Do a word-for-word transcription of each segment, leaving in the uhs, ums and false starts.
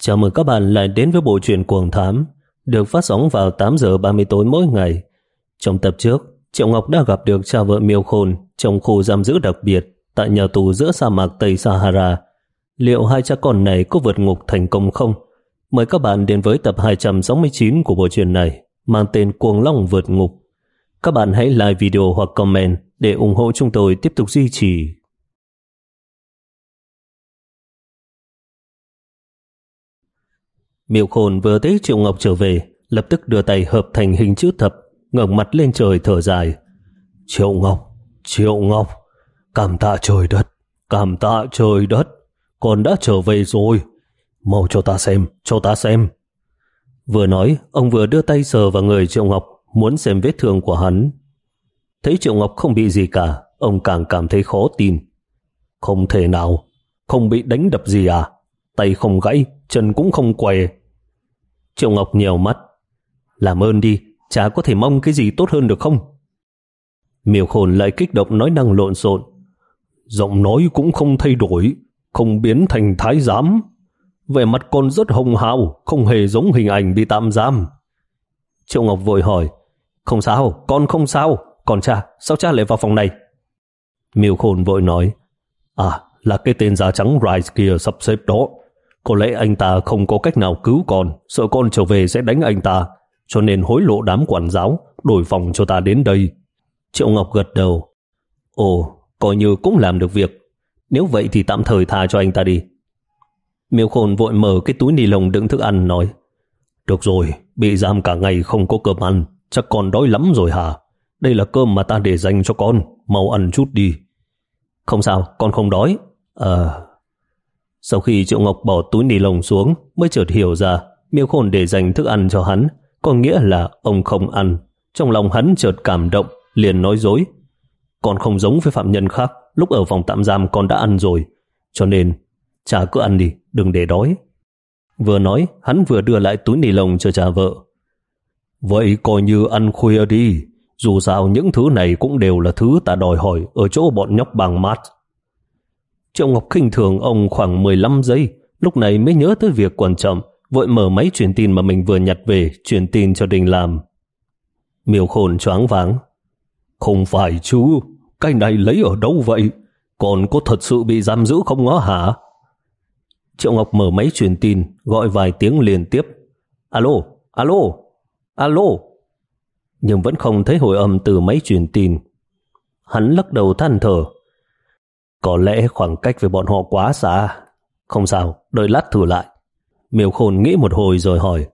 Chào mừng các bạn lại đến với bộ truyện Cuồng Thám, được phát sóng vào tám giờ ba mươi tối mỗi ngày. Trong tập trước, Triệu Ngọc đã gặp được cha vợ Miêu Khôn trong khu giam giữ đặc biệt tại nhà tù giữa sa mạc Tây Sahara. Liệu hai cha con này có vượt ngục thành công không? Mời các bạn đến với tập hai trăm sáu mươi chín của bộ truyện này, mang tên Cuồng Long vượt ngục. Các bạn hãy like video hoặc comment để ủng hộ chúng tôi tiếp tục duy trì. Miêu Khôn vừa thấy Triệu Ngọc trở về, lập tức đưa tay hợp thành hình chữ thập, ngẩng mặt lên trời thở dài. Triệu Ngọc, Triệu Ngọc, cảm tạ trời đất, cảm tạ trời đất, con đã trở về rồi. Mau cho ta xem, cho ta xem. Vừa nói, ông vừa đưa tay sờ vào người Triệu Ngọc, muốn xem vết thương của hắn. Thấy Triệu Ngọc không bị gì cả, ông càng cảm thấy khó tin. Không thể nào, không bị đánh đập gì à? Tay không gãy, chân cũng không què. Triệu Ngọc nhèo mắt. Làm ơn đi, chả có thể mong cái gì tốt hơn được không? Miêu Khôn lại kích động nói năng lộn xộn. Giọng nói cũng không thay đổi, không biến thành thái giám. Vẻ mặt con rất hồng hào, không hề giống hình ảnh bị tạm giam. Triệu Ngọc vội hỏi. Không sao, con không sao. Còn cha, sao cha lại vào phòng này? Miêu Khôn vội nói. À, là cái tên da trắng Rice kia sắp xếp đó. Có lẽ anh ta không có cách nào cứu con, sợ con trở về sẽ đánh anh ta, cho nên hối lộ đám quản giáo, đổi phòng cho ta đến đây. Triệu Ngọc gật đầu. Ồ, coi như cũng làm được việc. Nếu vậy thì tạm thời tha cho anh ta đi. Miêu Khôn vội mở cái túi ni lông đựng thức ăn nói. Được rồi, bị giam cả ngày không có cơm ăn, chắc con đói lắm rồi hả? Đây là cơm mà ta để dành cho con, mau ăn chút đi. Không sao, con không đói. Ờ... Sau khi Triệu Ngọc bỏ túi ni lông xuống mới chợt hiểu ra Miêu Khôn để dành thức ăn cho hắn có nghĩa là ông không ăn. Trong lòng hắn chợt cảm động, liền nói dối. Con không giống với phạm nhân khác, lúc ở phòng tạm giam con đã ăn rồi, cho nên cha cứ ăn đi, đừng để đói. Vừa nói, hắn vừa đưa lại túi ni lông cho cha vợ. Vậy coi như ăn khuya đi, dù sao những thứ này cũng đều là thứ ta đòi hỏi ở chỗ bọn nhóc bàng mát. Triệu Ngọc khinh thường ông khoảng mười lăm giây, lúc này mới nhớ tới việc quan trọng, vội mở máy truyền tin mà mình vừa nhặt về, truyền tin cho Đình làm. Miêu Khôn choáng váng. Không phải chứ, cái này lấy ở đâu vậy? Còn có thật sự bị giam giữ không á hả? Triệu Ngọc mở máy truyền tin, gọi vài tiếng liên tiếp. Alo, alo, alo. Nhưng vẫn không thấy hồi âm từ máy truyền tin. Hắn lắc đầu than thở. Có lẽ khoảng cách với bọn họ quá xa. Không sao, đợi lát thử lại. Miêu Khôn nghĩ một hồi rồi hỏi.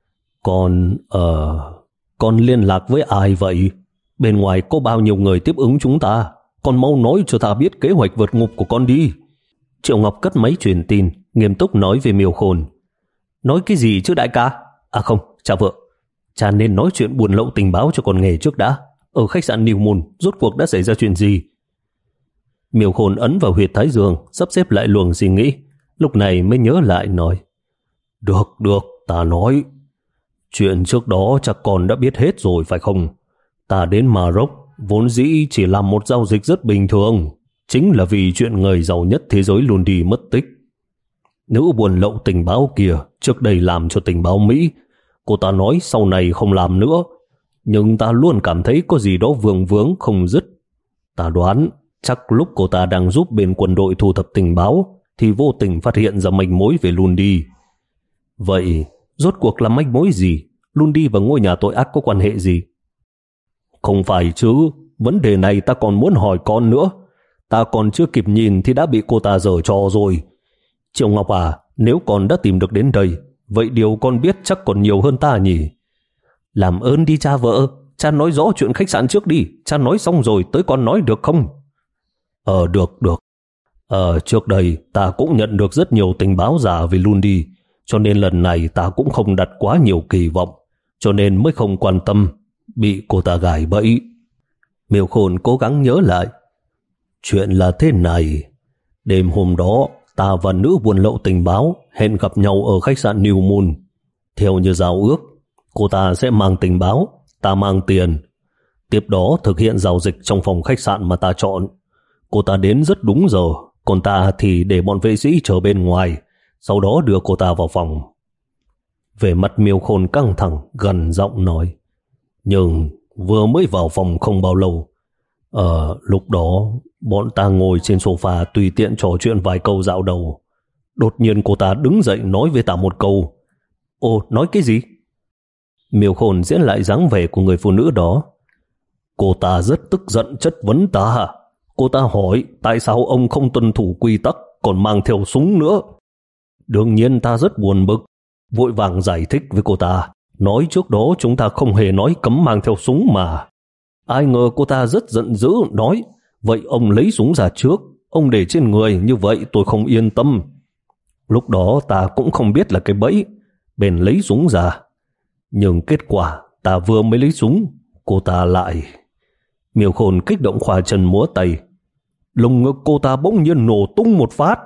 Con, ờ... con liên lạc với ai vậy? Bên ngoài có bao nhiêu người tiếp ứng chúng ta? Con mau nói cho ta biết kế hoạch vượt ngục của con đi. Triệu Ngọc cất máy truyền tin, nghiêm túc nói về Miêu Khôn. Nói cái gì chứ đại ca? À không, cha vợ. Cha nên nói chuyện buôn lậu tình báo cho con nghe trước đã. Ở khách sạn New Moon, rốt cuộc đã xảy ra chuyện gì? Miêu Khôn ấn vào huyệt thái dương, sắp xếp lại luồng suy nghĩ, lúc này mới nhớ lại nói. Được, được, ta nói. Chuyện trước đó chắc con đã biết hết rồi phải không? Ta đến Maroc vốn dĩ chỉ làm một giao dịch rất bình thường, chính là vì chuyện người giàu nhất thế giới luôn đi mất tích. Nữ buôn lậu tình báo kia trước đây làm cho tình báo Mỹ, cô ta nói sau này không làm nữa, nhưng ta luôn cảm thấy có gì đó vương vướng không dứt. Ta đoán chắc lúc cô ta đang giúp bên quân đội thu thập tình báo thì vô tình phát hiện ra manh mối về Lundi. Vậy rốt cuộc là manh mối gì? Lundi và ngôi nhà tội ác có quan hệ gì? Không phải chứ, vấn đề này ta còn muốn hỏi con nữa. Ta còn chưa kịp nhìn thì đã bị cô ta giở trò rồi. Triệu Ngọc à, nếu con đã tìm được đến đây, vậy điều con biết chắc còn nhiều hơn ta nhỉ? Làm ơn đi cha vợ, cha nói rõ chuyện khách sạn trước đi, cha nói xong rồi tới con nói được không? Ờ được, được. Ờ trước đây ta cũng nhận được rất nhiều tình báo giả về Lundi, cho nên lần này ta cũng không đặt quá nhiều kỳ vọng, cho nên mới không quan tâm bị cô ta gài bẫy. Miêu Khôn cố gắng nhớ lại. Chuyện là thế này, đêm hôm đó ta và nữ buôn lậu tình báo hẹn gặp nhau ở khách sạn New Moon. Theo như giao ước, cô ta sẽ mang tình báo, ta mang tiền. Tiếp đó thực hiện giao dịch trong phòng khách sạn mà ta chọn. Cô ta đến rất đúng giờ, còn ta thì để bọn vệ sĩ chờ bên ngoài, sau đó đưa cô ta vào phòng. Về mặt Miêu Khôn căng thẳng, gần giọng nói, nhưng vừa mới vào phòng không bao lâu, Ờ, lúc đó bọn ta ngồi trên sofa tùy tiện trò chuyện vài câu dạo đầu. Đột nhiên cô ta đứng dậy nói với ta một câu. Ồ, nói cái gì? Miêu Khôn diễn lại dáng vẻ của người phụ nữ đó. Cô ta rất tức giận chất vấn ta. Cô ta hỏi tại sao ông không tuân thủ quy tắc còn mang theo súng nữa. Đương nhiên ta rất buồn bực, vội vàng giải thích với cô ta, nói trước đó chúng ta không hề nói cấm mang theo súng mà. Ai ngờ cô ta rất giận dữ nói, vậy ông lấy súng ra trước, ông để trên người, như vậy tôi không yên tâm. Lúc đó ta cũng không biết là cái bẫy, bèn lấy súng ra. Nhưng kết quả ta vừa mới lấy súng, cô ta lại... Miêu Khôn kích động khoa chân múa tay. Lồng ngực cô ta bỗng nhiên nổ tung một phát.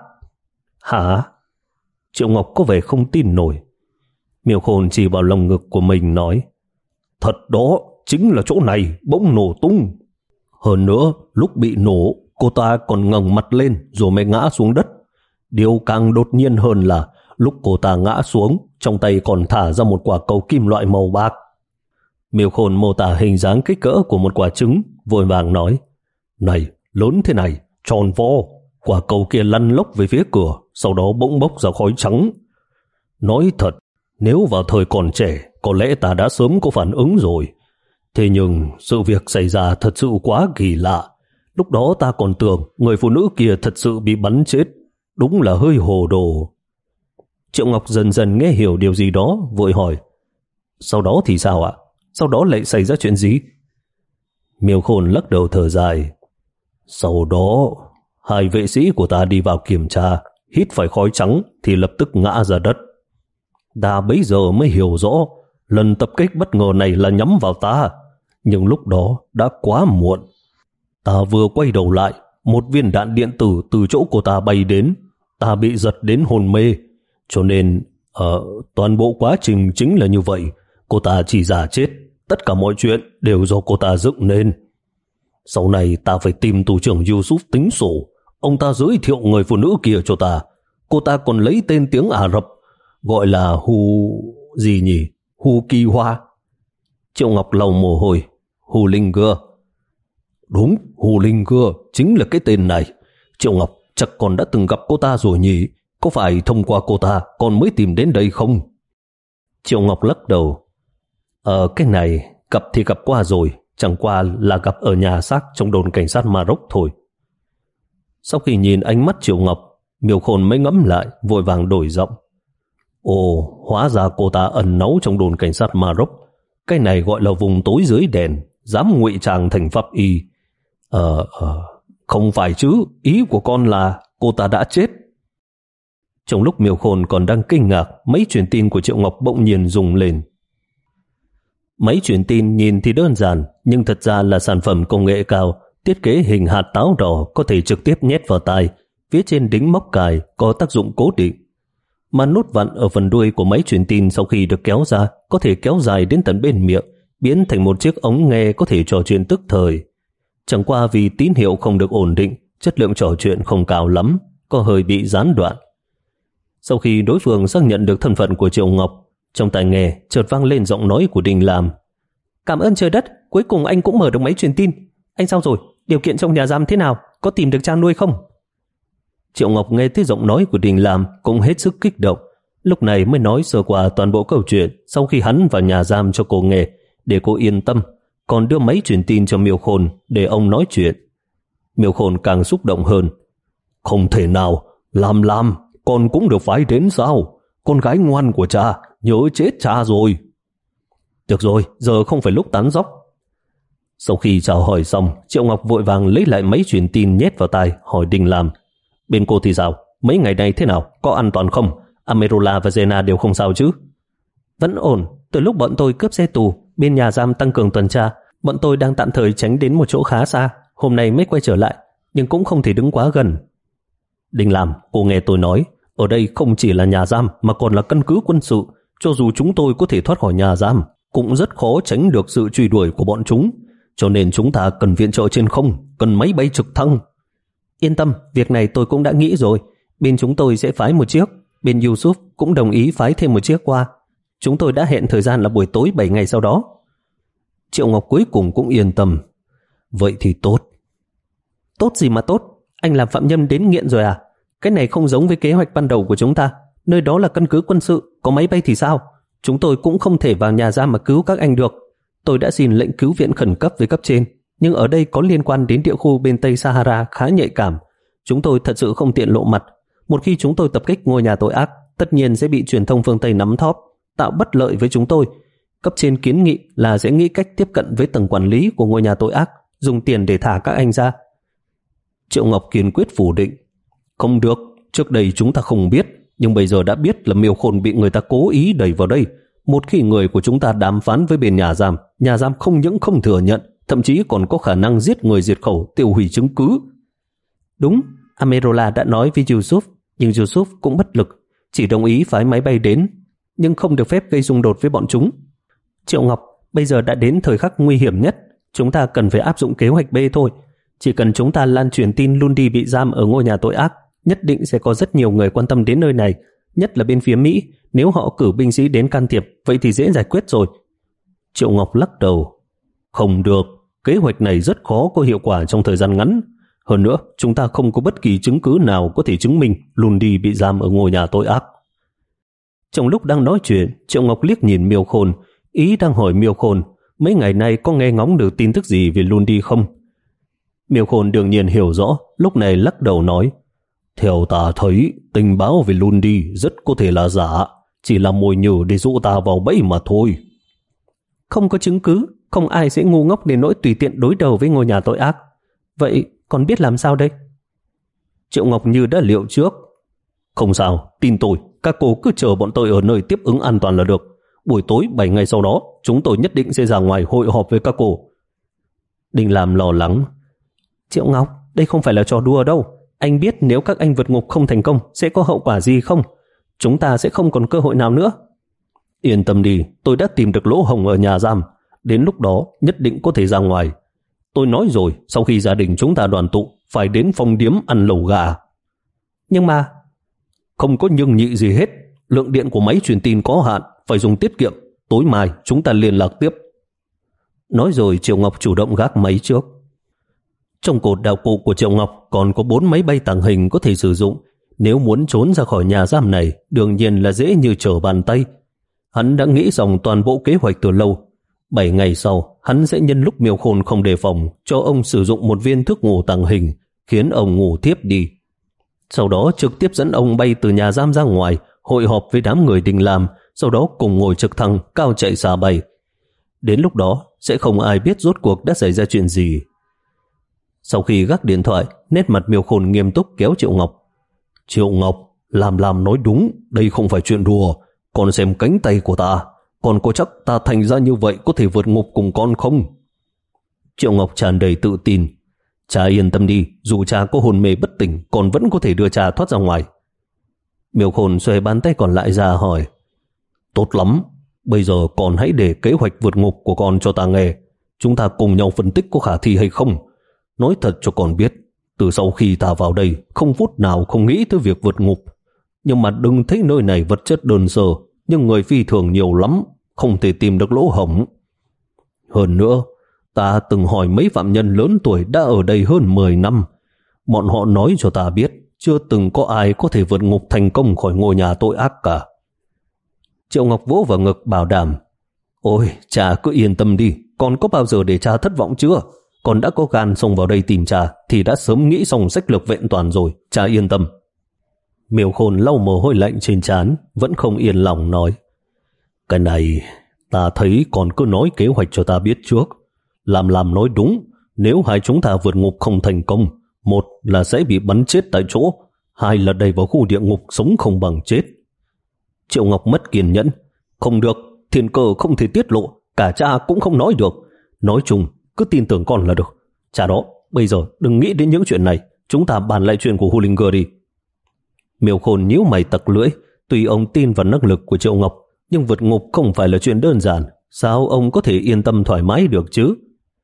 Hả? Triệu Ngọc có vẻ không tin nổi. Miêu Khôn chỉ vào lồng ngực của mình nói, thật đó, chính là chỗ này bỗng nổ tung. Hơn nữa, lúc bị nổ, cô ta còn ngẩng mặt lên rồi mới ngã xuống đất. Điều càng đột nhiên hơn là lúc cô ta ngã xuống, trong tay còn thả ra một quả cầu kim loại màu bạc. Miêu Khôn mô tả hình dáng kích cỡ của một quả trứng, vội vàng nói, này, lớn thế này, tròn vo. Quả cầu kia lăn lóc về phía cửa, sau đó bỗng bốc ra khói trắng. Nói thật, nếu vào thời còn trẻ, có lẽ ta đã sớm có phản ứng rồi. Thế nhưng sự việc xảy ra thật sự quá kỳ lạ. Lúc đó ta còn tưởng người phụ nữ kia thật sự bị bắn chết. Đúng là hơi hồ đồ. Triệu Ngọc dần dần nghe hiểu điều gì đó, vội hỏi, sau đó thì sao ạ? Sau đó lại xảy ra chuyện gì? Miêu Khôn lắc đầu thở dài. Sau đó, hai vệ sĩ của ta đi vào kiểm tra, hít phải khói trắng thì lập tức ngã ra đất. Ta bấy giờ mới hiểu rõ lần tập kích bất ngờ này là nhắm vào ta, nhưng lúc đó đã quá muộn. Ta vừa quay đầu lại, một viên đạn điện tử từ chỗ cô ta bay đến, ta bị giật đến hôn mê, cho nên ở toàn bộ quá trình chính là như vậy. Cô ta chỉ giả chết, tất cả mọi chuyện đều do cô ta dựng nên. Sau này ta phải tìm tù trưởng Yusuf tính sổ. Ông ta giới thiệu người phụ nữ kia cho ta. Cô ta còn lấy tên tiếng Ả Rập, gọi là Hu... gì nhỉ? Hu Kỳ Hoa. Triệu Ngọc lau mồ hôi. Hu Linh Gưa. Đúng, Hu Linh Gưa chính là cái tên này. Triệu Ngọc chắc còn đã từng gặp cô ta rồi nhỉ? Có phải thông qua cô ta con mới tìm đến đây không? Triệu Ngọc lắc đầu. Ờ, cái này gặp thì gặp qua rồi, chẳng qua là gặp ở nhà xác trong đồn cảnh sát Maroc thôi. Sau khi nhìn ánh mắt Triệu Ngọc, Miêu Khôn mới ngẫm lại, vội vàng đổi giọng. Ồ, hóa ra cô ta ẩn náu trong đồn cảnh sát Maroc. Cái này gọi là vùng tối dưới đèn, dám ngụy trang thành pháp y. Ờ, ờ, không phải chứ, ý của con là cô ta đã chết. Trong lúc Miêu Khôn còn đang kinh ngạc, máy truyền tin của Triệu Ngọc bỗng nhiên rung lên. Máy truyền tin nhìn thì đơn giản, nhưng thật ra là sản phẩm công nghệ cao, thiết kế hình hạt táo đỏ có thể trực tiếp nhét vào tai, phía trên đính móc cài có tác dụng cố định. Mà nút vặn ở phần đuôi của máy truyền tin sau khi được kéo ra có thể kéo dài đến tận bên miệng, biến thành một chiếc ống nghe có thể trò chuyện tức thời. Chẳng qua vì tín hiệu không được ổn định, chất lượng trò chuyện không cao lắm, có hơi bị gián đoạn. Sau khi đối phương xác nhận được thân phận của Triệu Ngọc, trong tai nghe chợt vang lên giọng nói của Đình Làm. Cảm ơn trời đất, cuối cùng anh cũng mở được máy truyền tin. Anh sao rồi? Điều kiện trong nhà giam thế nào? Có tìm được trang nuôi không? Triệu Ngọc nghe thấy giọng nói của Đình Làm cũng hết sức kích động. Lúc này mới nói sơ qua toàn bộ câu chuyện sau khi hắn vào nhà giam cho cô nghe, để cô yên tâm, còn đưa máy truyền tin cho Miêu Khôn để ông nói chuyện. Miêu Khôn càng xúc động hơn. Không thể nào, Làm Làm, con cũng được phái đến sao? Con gái ngoan của cha, nhớ chết cha rồi. Được rồi, giờ không phải lúc tán dóc. Sau khi chào hỏi xong, Triệu Ngọc vội vàng lấy lại máy truyền tin nhét vào tai, hỏi Đình Làm. Bên cô thì sao? Mấy ngày nay thế nào? Có an toàn không? Amerola và Zena đều không sao chứ? Vẫn ổn. Từ lúc bọn tôi cướp xe tù, bên nhà giam tăng cường tuần tra, bọn tôi đang tạm thời tránh đến một chỗ khá xa. Hôm nay mới quay trở lại, nhưng cũng không thể đứng quá gần. Đình Làm, cô nghe tôi nói, ở đây không chỉ là nhà giam mà còn là căn cứ quân sự. Cho dù chúng tôi có thể thoát khỏi nhà giam, cũng rất khó tránh được sự truy đuổi của bọn chúng. Cho nên chúng ta cần viện trợ trên không, cần máy bay trực thăng. Yên tâm, việc này tôi cũng đã nghĩ rồi. Bên chúng tôi sẽ phái một chiếc. bên Yusuf cũng đồng ý phái thêm một chiếc qua. Chúng tôi đã hẹn thời gian là buổi tối bảy ngày sau đó. Triệu Ngọc cuối cùng cũng yên tâm. Vậy thì tốt. Tốt gì mà tốt? Anh làm phạm nhân đến nghiện rồi à? Cái này không giống với kế hoạch ban đầu của chúng ta. Nơi đó là căn cứ quân sự, có máy bay thì sao? Chúng tôi cũng không thể vào nhà giam mà cứu các anh được. Tôi đã xin lệnh cứu viện khẩn cấp với cấp trên, nhưng ở đây có liên quan đến địa khu bên Tây Sahara khá nhạy cảm. Chúng tôi thật sự không tiện lộ mặt. Một khi chúng tôi tập kích ngôi nhà tội ác, tất nhiên sẽ bị truyền thông phương Tây nắm thóp, tạo bất lợi với chúng tôi. Cấp trên kiến nghị là sẽ nghĩ cách tiếp cận với tầng quản lý của ngôi nhà tội ác, dùng tiền để thả các anh ra. Triệu Ngọc kiên quyết phủ định. Không được, trước đây chúng ta không biết, nhưng bây giờ đã biết là Miêu Khôn bị người ta cố ý đẩy vào đây. Một khi người của chúng ta đàm phán với bên nhà giam, nhà giam không những không thừa nhận, thậm chí còn có khả năng giết người diệt khẩu, tiêu hủy chứng cứ. Đúng, Amerola đã nói với Yusuf, nhưng Yusuf cũng bất lực, chỉ đồng ý phái máy bay đến, nhưng không được phép gây xung đột với bọn chúng. Triệu Ngọc, bây giờ đã đến thời khắc nguy hiểm nhất, chúng ta cần phải áp dụng kế hoạch B thôi. Chỉ cần chúng ta lan truyền tin Lundy bị giam ở ngôi nhà tội ác, nhất định sẽ có rất nhiều người quan tâm đến nơi này, nhất là bên phía Mỹ. Nếu họ cử binh sĩ đến can thiệp, vậy thì dễ giải quyết rồi. Triệu Ngọc lắc đầu. Không được, kế hoạch này rất khó có hiệu quả trong thời gian ngắn. Hơn nữa, chúng ta không có bất kỳ chứng cứ nào có thể chứng minh Lundy bị giam ở ngôi nhà tội ác. Trong lúc đang nói chuyện, Triệu Ngọc liếc nhìn Miêu Khôn, ý đang hỏi Miêu Khôn mấy ngày nay có nghe ngóng được tin tức gì về Lundy không. Miêu Khôn đương nhiên hiểu rõ, lúc này lắc đầu nói, theo ta thấy tình báo về Lundy rất có thể là giả, chỉ là mồi nhử để dụ ta vào bẫy mà thôi. Không có chứng cứ, không ai sẽ ngu ngốc đến nỗi tùy tiện đối đầu với ngôi nhà tội ác. Vậy còn biết làm sao đây? Triệu Ngọc như đã liệu trước. Không sao, tin tôi, các cô cứ chờ bọn tôi ở nơi tiếp ứng an toàn là được. Buổi tối bảy ngày sau đó, chúng tôi nhất định sẽ ra ngoài hội họp với các cô. Đinh Lam lo lắng. Triệu Ngọc, đây không phải là trò đùa đâu. Anh biết nếu các anh vượt ngục không thành công sẽ có hậu quả gì không? Chúng ta sẽ không còn cơ hội nào nữa. Yên tâm đi, tôi đã tìm được lỗ hổng ở nhà giam. Đến lúc đó nhất định có thể ra ngoài. Tôi nói rồi, sau khi gia đình chúng ta đoàn tụ, phải đến phòng điếm ăn lẩu gà. Nhưng mà... Không có nhưng nhị gì hết. Lượng điện của máy truyền tin có hạn, phải dùng tiết kiệm. Tối mai chúng ta liên lạc tiếp. Nói rồi Triệu Ngọc chủ động gác máy trước. Trong cột đạo cụ của Triệu Ngọc còn có bốn máy bay tàng hình có thể sử dụng. Nếu muốn trốn ra khỏi nhà giam này, đương nhiên là dễ như trở bàn tay. Hắn đã nghĩ xong toàn bộ kế hoạch từ lâu. Bảy ngày sau, hắn sẽ nhân lúc Miêu Khôn không đề phòng, cho ông sử dụng một viên thuốc ngủ tàng hình, khiến ông ngủ tiếp đi. Sau đó trực tiếp dẫn ông bay từ nhà giam ra ngoài, hội họp với đám người Đinh Lam, sau đó cùng ngồi trực thăng cao chạy xa bay. Đến lúc đó, sẽ không ai biết rốt cuộc đã xảy ra chuyện gì. Sau khi gác điện thoại, nét mặt Miêu Khôn nghiêm túc kéo Triệu Ngọc. Triệu Ngọc, làm làm nói đúng, đây không phải chuyện đùa. Con xem cánh tay của ta, con có chắc ta thành ra như vậy có thể vượt ngục cùng con không? Triệu Ngọc tràn đầy tự tin. Cha yên tâm đi, dù cha có hôn mê bất tỉnh, con vẫn có thể đưa cha thoát ra ngoài. Miêu Khôn xoay bàn tay còn lại ra hỏi. Tốt lắm, bây giờ con hãy để kế hoạch vượt ngục của con cho ta nghe. Chúng ta cùng nhau phân tích có khả thi hay không. Nói thật cho con biết, từ sau khi ta vào đây, không phút nào không nghĩ tới việc vượt ngục. Nhưng mà đừng thấy nơi này vật chất đơn sơ, nhưng người phi thường nhiều lắm, không thể tìm được lỗ hổng. Hơn nữa, ta từng hỏi mấy phạm nhân lớn tuổi đã ở đây hơn mười năm. Bọn họ nói cho ta biết, chưa từng có ai có thể vượt ngục thành công khỏi ngôi nhà tội ác cả. Triệu Ngọc vỗ vào ngực bảo đảm. Ôi, cha cứ yên tâm đi, con có bao giờ để cha thất vọng chưa? Con đã có gan xông vào đây tìm cha thì đã sớm nghĩ xong sách lược vẹn toàn rồi, cha yên tâm. Miêu Khôn lau mồ hôi lạnh trên trán, vẫn không yên lòng nói. Cái này, ta thấy con cứ nói kế hoạch cho ta biết trước. Làm làm nói đúng, nếu hai chúng ta vượt ngục không thành công, một là sẽ bị bắn chết tại chỗ, hai là đầy vào khu địa ngục sống không bằng chết. Triệu Ngọc mất kiên nhẫn. Không được, thiên cơ không thể tiết lộ, cả cha cũng không nói được. Nói chung, cứ tin tưởng con là được. Cha đó, bây giờ đừng nghĩ đến những chuyện này, chúng ta bàn lại chuyện của Hullinger đi. Miêu Khôn nhíu mày tặc lưỡi. Tuy ông tin vào năng lực của Triệu Ngọc, nhưng vượt ngục không phải là chuyện đơn giản. Sao ông có thể yên tâm thoải mái được chứ?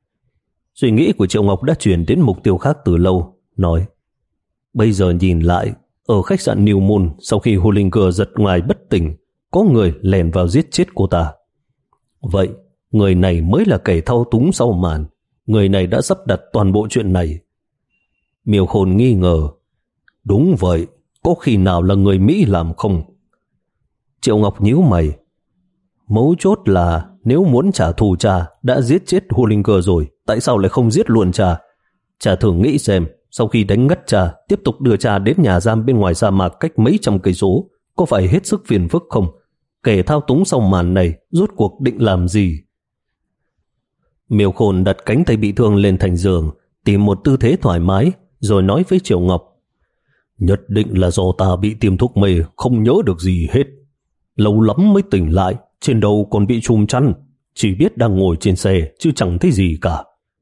Suy nghĩ của Triệu Ngọc đã chuyển đến mục tiêu khác từ lâu, nói. Bây giờ nhìn lại, Ở khách sạn New Moon, sau khi Hollinger giật ngoài bất tỉnh, có người lèn vào giết chết cô ta. Vậy, người này mới là kẻ thao túng sau màn. Người này đã sắp đặt toàn bộ chuyện này. Miêu Khôn nghi ngờ. Đúng vậy, có khi nào là người Mỹ làm không? Triệu Ngọc nhíu mày. Mấu chốt là nếu muốn trả thù cha đã giết chết Hollinger rồi, tại sao lại không giết luôn cha? Cha thử nghĩ xem, sau khi đánh ngất cha, tiếp tục đưa cha đến nhà giam bên ngoài sa mạc cách mấy trăm cây số, có phải hết sức phiền phức không? Kẻ thao túng sau màn này rốt cuộc định làm gì? Miêu Khôn đặt cánh tay bị thương lên thành giường, tìm một tư thế thoải mái, rồi nói với Triệu Ngọc. Nhất định là do ta bị tiêm thuốc mê, không nhớ được gì hết. Lâu lắm mới tỉnh lại, trên đầu còn bị trùm chăn, chỉ biết đang ngồi trên xe chứ chẳng thấy gì cả.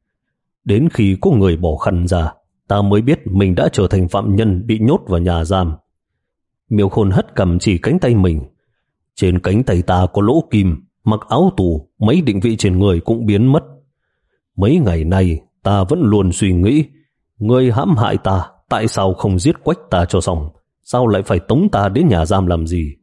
Đến khi có người bỏ khăn ra, ta mới biết mình đã trở thành phạm nhân bị nhốt vào nhà giam. Miêu Khôn hất cằm chỉ cánh tay mình. Trên cánh tay ta có lỗ kim, mặc áo tù, mấy định vị trên người cũng biến mất. Mấy ngày nay ta vẫn luôn suy nghĩ, người hãm hại ta, tại sao không giết quách ta cho xong? Sao lại phải tống ta đến nhà giam làm gì?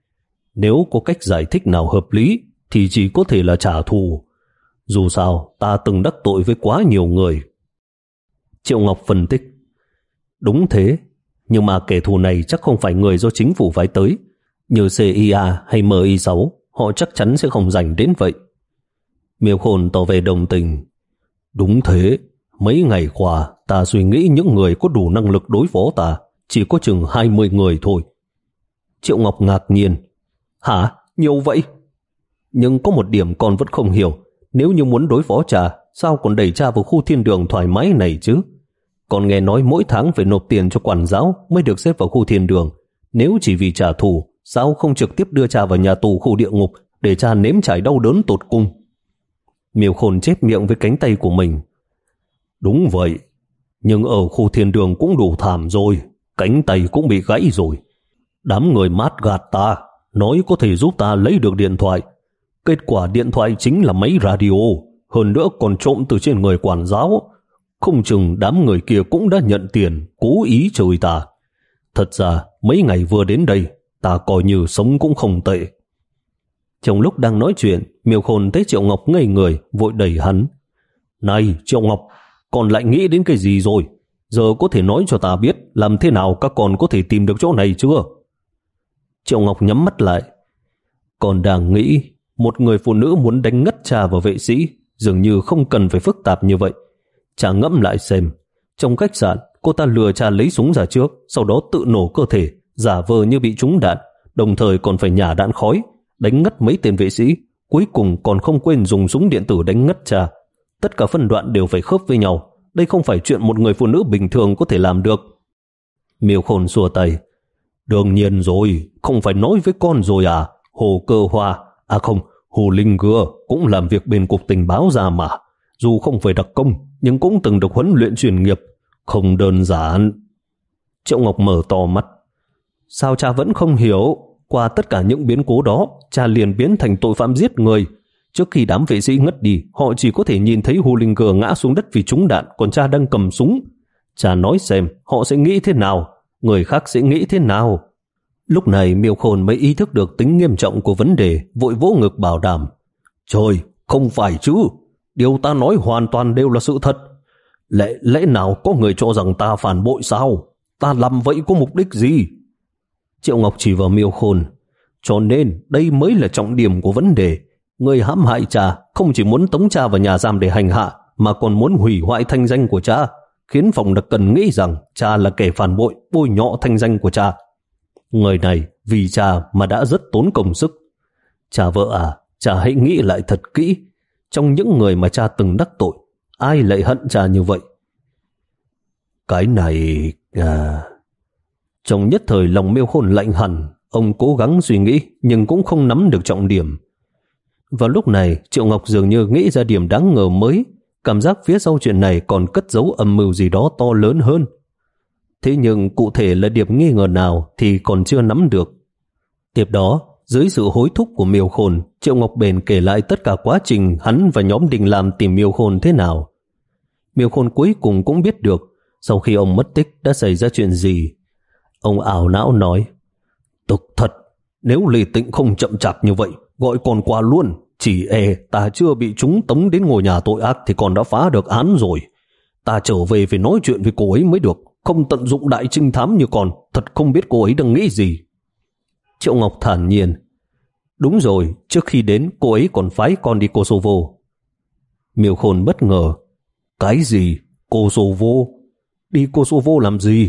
Nếu có cách giải thích nào hợp lý thì chỉ có thể là trả thù. Dù sao ta từng đắc tội với quá nhiều người. Triệu Ngọc phân tích. Đúng thế, nhưng mà kẻ thù này chắc không phải người do chính phủ phái tới. Như xê i a hay em i sáu, họ chắc chắn sẽ không rảnh đến vậy. Miêu Khôn tỏ vẻ đồng tình. Đúng thế, mấy ngày qua ta suy nghĩ những người có đủ năng lực đối phó ta chỉ có chừng hai mươi người thôi. Triệu Ngọc ngạc nhiên. Hả? Nhiều vậy? Nhưng có một điểm con vẫn không hiểu. Nếu như muốn đối phó cha, sao còn đẩy cha vào khu thiên đường thoải mái này chứ? Con nghe nói mỗi tháng phải nộp tiền cho quản giáo mới được xếp vào khu thiên đường. Nếu chỉ vì trả thù, sao không trực tiếp đưa cha vào nhà tù khu địa ngục để cha nếm trải đau đớn tột cùng? Miêu Khôn chép miệng với cánh tay của mình. Đúng vậy, nhưng ở khu thiên đường cũng đủ thảm rồi, cánh tay cũng bị gãy rồi. Đám người mát gạt ta, nói có thể giúp ta lấy được điện thoại. Kết quả điện thoại chính là máy radio, hơn nữa còn trộm từ trên người quản giáo. Không chừng đám người kia cũng đã nhận tiền, cố ý chơi ta. Thật ra, mấy ngày vừa đến đây, ta coi như sống cũng không tệ. Trong lúc đang nói chuyện, Miêu Khôn thấy Triệu Ngọc ngây người, vội đẩy hắn. Này Triệu Ngọc, con lại nghĩ đến cái gì rồi? Giờ có thể nói cho ta biết làm thế nào các con có thể tìm được chỗ này chưa? Triệu Ngọc nhắm mắt lại. Con đang nghĩ, một người phụ nữ muốn đánh ngất cha vào vệ sĩ dường như không cần phải phức tạp như vậy. Cha ngẫm lại xem, trong khách sạn cô ta lừa cha lấy súng ra trước, sau đó tự nổ cơ thể, giả vờ như bị trúng đạn, đồng thời còn phải nhả đạn khói, đánh ngất mấy tên vệ sĩ, cuối cùng còn không quên dùng súng điện tử đánh ngất cha. Tất cả phân đoạn đều phải khớp với nhau. Đây không phải chuyện một người phụ nữ bình thường có thể làm được. Miêu Khôn xua tay. Đương nhiên rồi, không phải nói với con rồi à? Hồ Cơ Hoa, à không, Hồ Linh Gưa cũng làm việc bên cục tình báo ra mà. Dù không phải đặc công, nhưng cũng từng được huấn luyện chuyên nghiệp. Không đơn giản. Triệu Ngọc mở to mắt. Sao cha vẫn không hiểu? Qua tất cả những biến cố đó, cha liền biến thành tội phạm giết người. Trước khi đám vệ sĩ ngất đi, họ chỉ có thể nhìn thấy Hồ Linh Gưa ngã xuống đất vì trúng đạn, còn cha đang cầm súng. Cha nói xem, họ sẽ nghĩ thế nào? Người khác sẽ nghĩ thế nào? Lúc này Miêu Khôn mới ý thức được tính nghiêm trọng của vấn đề, vội vỗ ngực bảo đảm. Trời, không phải chứ. Điều ta nói hoàn toàn đều là sự thật. Lẽ, lẽ nào có người cho rằng ta phản bội sao? Ta làm vậy có mục đích gì? Triệu Ngọc chỉ vào Miêu Khôn. Cho nên đây mới là trọng điểm của vấn đề. Người hãm hại cha không chỉ muốn tống cha vào nhà giam để hành hạ, mà còn muốn hủy hoại thanh danh của cha, khiến Phòng Đặc Cần nghĩ rằng cha là kẻ phản bội, bôi nhọ thanh danh của cha. Người này vì cha mà đã rất tốn công sức. Cha vợ à, cha hãy nghĩ lại thật kỹ. Trong những người mà cha từng đắc tội, ai lại hận cha như vậy? Cái này... À... Trong nhất thời lòng Miêu Khôn lạnh hẳn, ông cố gắng suy nghĩ nhưng cũng không nắm được trọng điểm. Vào lúc này, Triệu Ngọc dường như nghĩ ra điểm đáng ngờ mới, cảm giác phía sau chuyện này còn cất giấu âm mưu gì đó to lớn hơn. Thế nhưng cụ thể là điểm nghi ngờ nào thì còn chưa nắm được. Tiếp đó, dưới sự hối thúc của Miêu Khôn, Triệu Ngọc bèn kể lại tất cả quá trình hắn và nhóm Đình Lam tìm Miêu Khôn thế nào. Miêu Khôn cuối cùng cũng biết được sau khi ông mất tích đã xảy ra chuyện gì. Ông ảo não nói, tức thật, nếu Lê Tịnh không chậm chạp như vậy, gọi con qua luôn, chỉ e ta chưa bị chúng tống đến ngôi nhà tội ác thì còn đã phá được án rồi. Ta trở về phải nói chuyện với cô ấy mới được, không tận dụng đại trinh thám như con, thật không biết cô ấy đang nghĩ gì. Triệu Ngọc thản nhiên, đúng rồi, trước khi đến cô ấy còn phái con đi Kosovo. Miêu Khôn bất ngờ, cái gì? Kosovo? Đi Kosovo làm gì?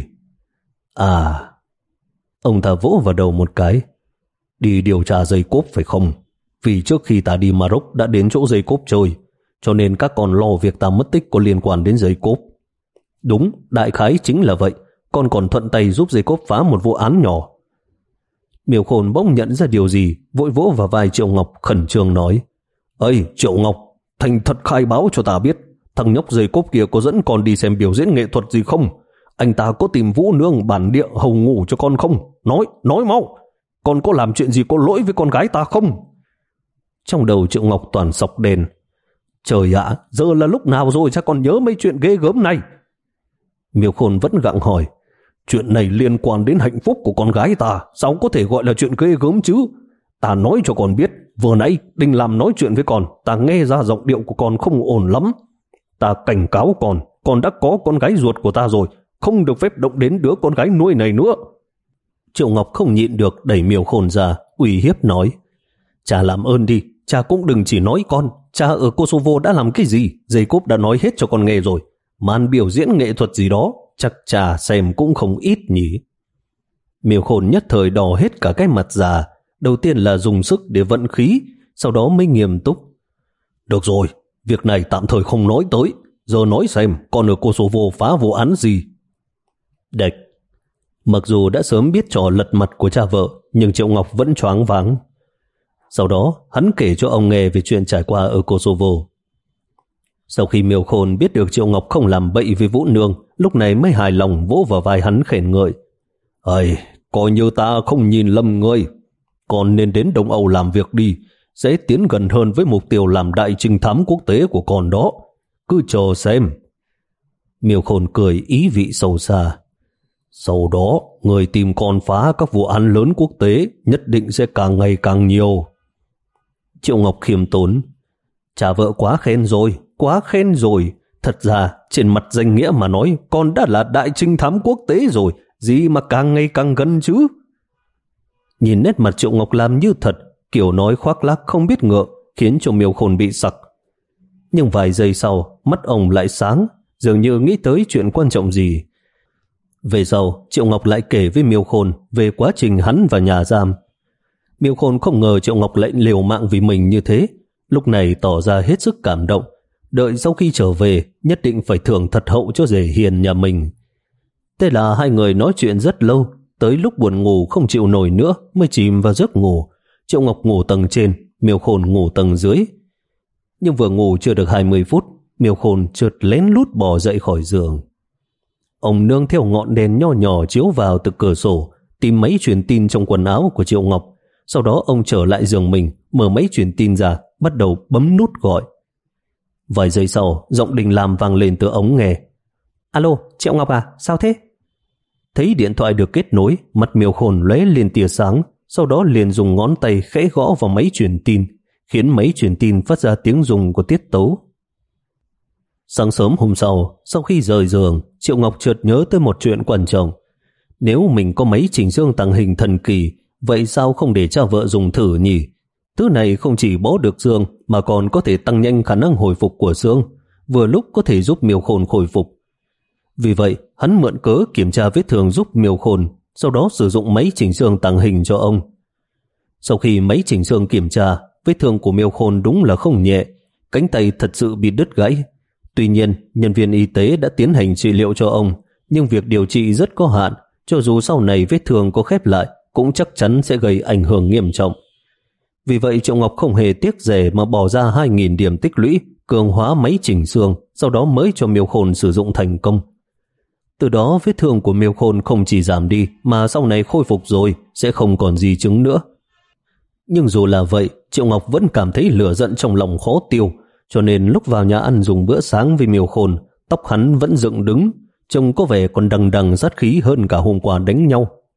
À, ông ta vỗ vào đầu một cái, đi điều tra dây cốp phải không? Vì trước khi ta đi Maroc đã đến chỗ dây cốp chơi, cho nên các con lo việc ta mất tích có liên quan đến dây cốp. Đúng, đại khái chính là vậy, con còn thuận tay giúp dây cốp phá một vụ án nhỏ. Miêu Khôn bỗng nhận ra điều gì, vội vỗ vào vai Triệu Ngọc khẩn trương nói, ơi Triệu Ngọc, thành thật khai báo cho ta biết, thằng nhóc dây cốp kia có dẫn con đi xem biểu diễn nghệ thuật gì không? Anh ta có tìm Vũ Nương bản địa hầu ngủ cho con không? Nói, nói mau, con có làm chuyện gì có lỗi với con gái ta không? Trong đầu Triệu Ngọc toàn sọc đèn. Trời ạ, giờ là lúc nào rồi chắc con nhớ mấy chuyện ghê gớm này? Miêu Khôn vẫn gặng hỏi, chuyện này liên quan đến hạnh phúc của con gái ta, sao có thể gọi là chuyện ghê gớm chứ? Ta nói cho con biết, vừa nãy Đinh Lam nói chuyện với con, ta nghe ra giọng điệu của con không ổn lắm. Ta cảnh cáo con, con đã có con gái ruột của ta rồi, không được phép động đến đứa con gái nuôi này nữa. Triệu Ngọc không nhịn được đẩy Miêu Khôn ra, uy hiếp nói, cha làm ơn đi, cha cũng đừng chỉ nói con, cha ở Kosovo đã làm cái gì, dây cốp đã nói hết cho con nghe rồi. Màn biểu diễn nghệ thuật gì đó, chắc cha xem cũng không ít nhỉ. Miêu Khôn nhất thời đỏ hết cả cái mặt già, đầu tiên là dùng sức để vận khí, sau đó mới nghiêm túc. Được rồi, việc này tạm thời không nói tới, giờ nói xem con ở Kosovo phá vụ án gì. Địch. Mặc dù đã sớm biết trò lật mặt của cha vợ, nhưng Triệu Ngọc vẫn choáng váng. Sau đó, hắn kể cho ông nghe về chuyện trải qua ở Kosovo. Sau khi Miêu Khôn biết được Triệu Ngọc không làm bậy với Vũ Nương, lúc này mới hài lòng vỗ vào vai hắn khen ngợi. Ây, coi như ta không nhìn lầm ngươi. Con nên đến Đông Âu làm việc đi, sẽ tiến gần hơn với mục tiêu làm đại trinh thám quốc tế của con đó. Cứ chờ xem. Miêu Khôn cười ý vị sâu xa. Sau đó, người tìm con phá các vụ án lớn quốc tế nhất định sẽ càng ngày càng nhiều. Triệu Ngọc khiêm tốn. Cha vợ quá khen rồi, quá khen rồi. Thật ra, trên mặt danh nghĩa mà nói, con đã là đại trinh thám quốc tế rồi, gì mà càng ngày càng gần chứ. Nhìn nét mặt Triệu Ngọc làm như thật, kiểu nói khoác lác không biết ngựa, khiến cho Miêu Khôn bị sặc. Nhưng vài giây sau, mắt ông lại sáng, dường như nghĩ tới chuyện quan trọng gì. Về sau, Triệu Ngọc lại kể với Miêu Khôn về quá trình hắn vào nhà giam. Miêu Khôn không ngờ Triệu Ngọc lại liều mạng vì mình như thế, lúc này tỏ ra hết sức cảm động, đợi sau khi trở về nhất định phải thưởng thật hậu cho rể hiền nhà mình. Thế là hai người nói chuyện rất lâu, tới lúc buồn ngủ không chịu nổi nữa mới chìm vào giấc ngủ. Triệu Ngọc ngủ tầng trên, Miêu Khôn ngủ tầng dưới. Nhưng vừa ngủ chưa được hai mươi phút, Miêu Khôn chợt lén lút bò dậy khỏi giường. Ông nương theo ngọn đèn nho nhỏ chiếu vào từ cửa sổ, tìm máy truyền tin trong quần áo của Triệu Ngọc. Sau đó ông trở lại giường mình, mở máy truyền tin ra, bắt đầu bấm nút gọi. Vài giây sau, giọng Đình Lam vang lên từ ống nghe. Alo, Triệu Ngọc à, sao thế? Thấy điện thoại được kết nối, mặt Miêu Khôn lóe lên tia sáng, sau đó liền dùng ngón tay khẽ gõ vào máy truyền tin, khiến máy truyền tin phát ra tiếng rung của tiết tấu. Sáng sớm hôm sau, sau khi rời giường, Triệu Ngọc chợt nhớ tới một chuyện quan trọng. Nếu mình có máy chỉnh xương tàng hình thần kỳ, vậy sao không để cha vợ dùng thử nhỉ? Thứ này không chỉ bó được xương mà còn có thể tăng nhanh khả năng hồi phục của xương, vừa lúc có thể giúp Miêu Khôn hồi phục. Vì vậy, hắn mượn cớ kiểm tra vết thương giúp Miêu Khôn, sau đó sử dụng máy chỉnh xương tàng hình cho ông. Sau khi máy chỉnh xương kiểm tra, vết thương của Miêu Khôn đúng là không nhẹ, cánh tay thật sự bị đứt gãy. Tuy nhiên, nhân viên y tế đã tiến hành trị liệu cho ông, nhưng việc điều trị rất có hạn, cho dù sau này vết thương có khép lại, cũng chắc chắn sẽ gây ảnh hưởng nghiêm trọng. Vì vậy, Triệu Ngọc không hề tiếc rẻ mà bỏ ra hai nghìn điểm tích lũy, cường hóa máy chỉnh xương, sau đó mới cho Miêu Khôn sử dụng thành công. Từ đó, vết thương của Miêu Khôn không chỉ giảm đi, mà sau này khôi phục rồi, sẽ không còn di chứng nữa. Nhưng dù là vậy, Triệu Ngọc vẫn cảm thấy lửa giận trong lòng khó tiêu, cho nên lúc vào nhà ăn dùng bữa sáng với Miêu Khôn, tóc hắn vẫn dựng đứng, trông có vẻ còn đằng đằng sát khí hơn cả hôm qua đánh nhau.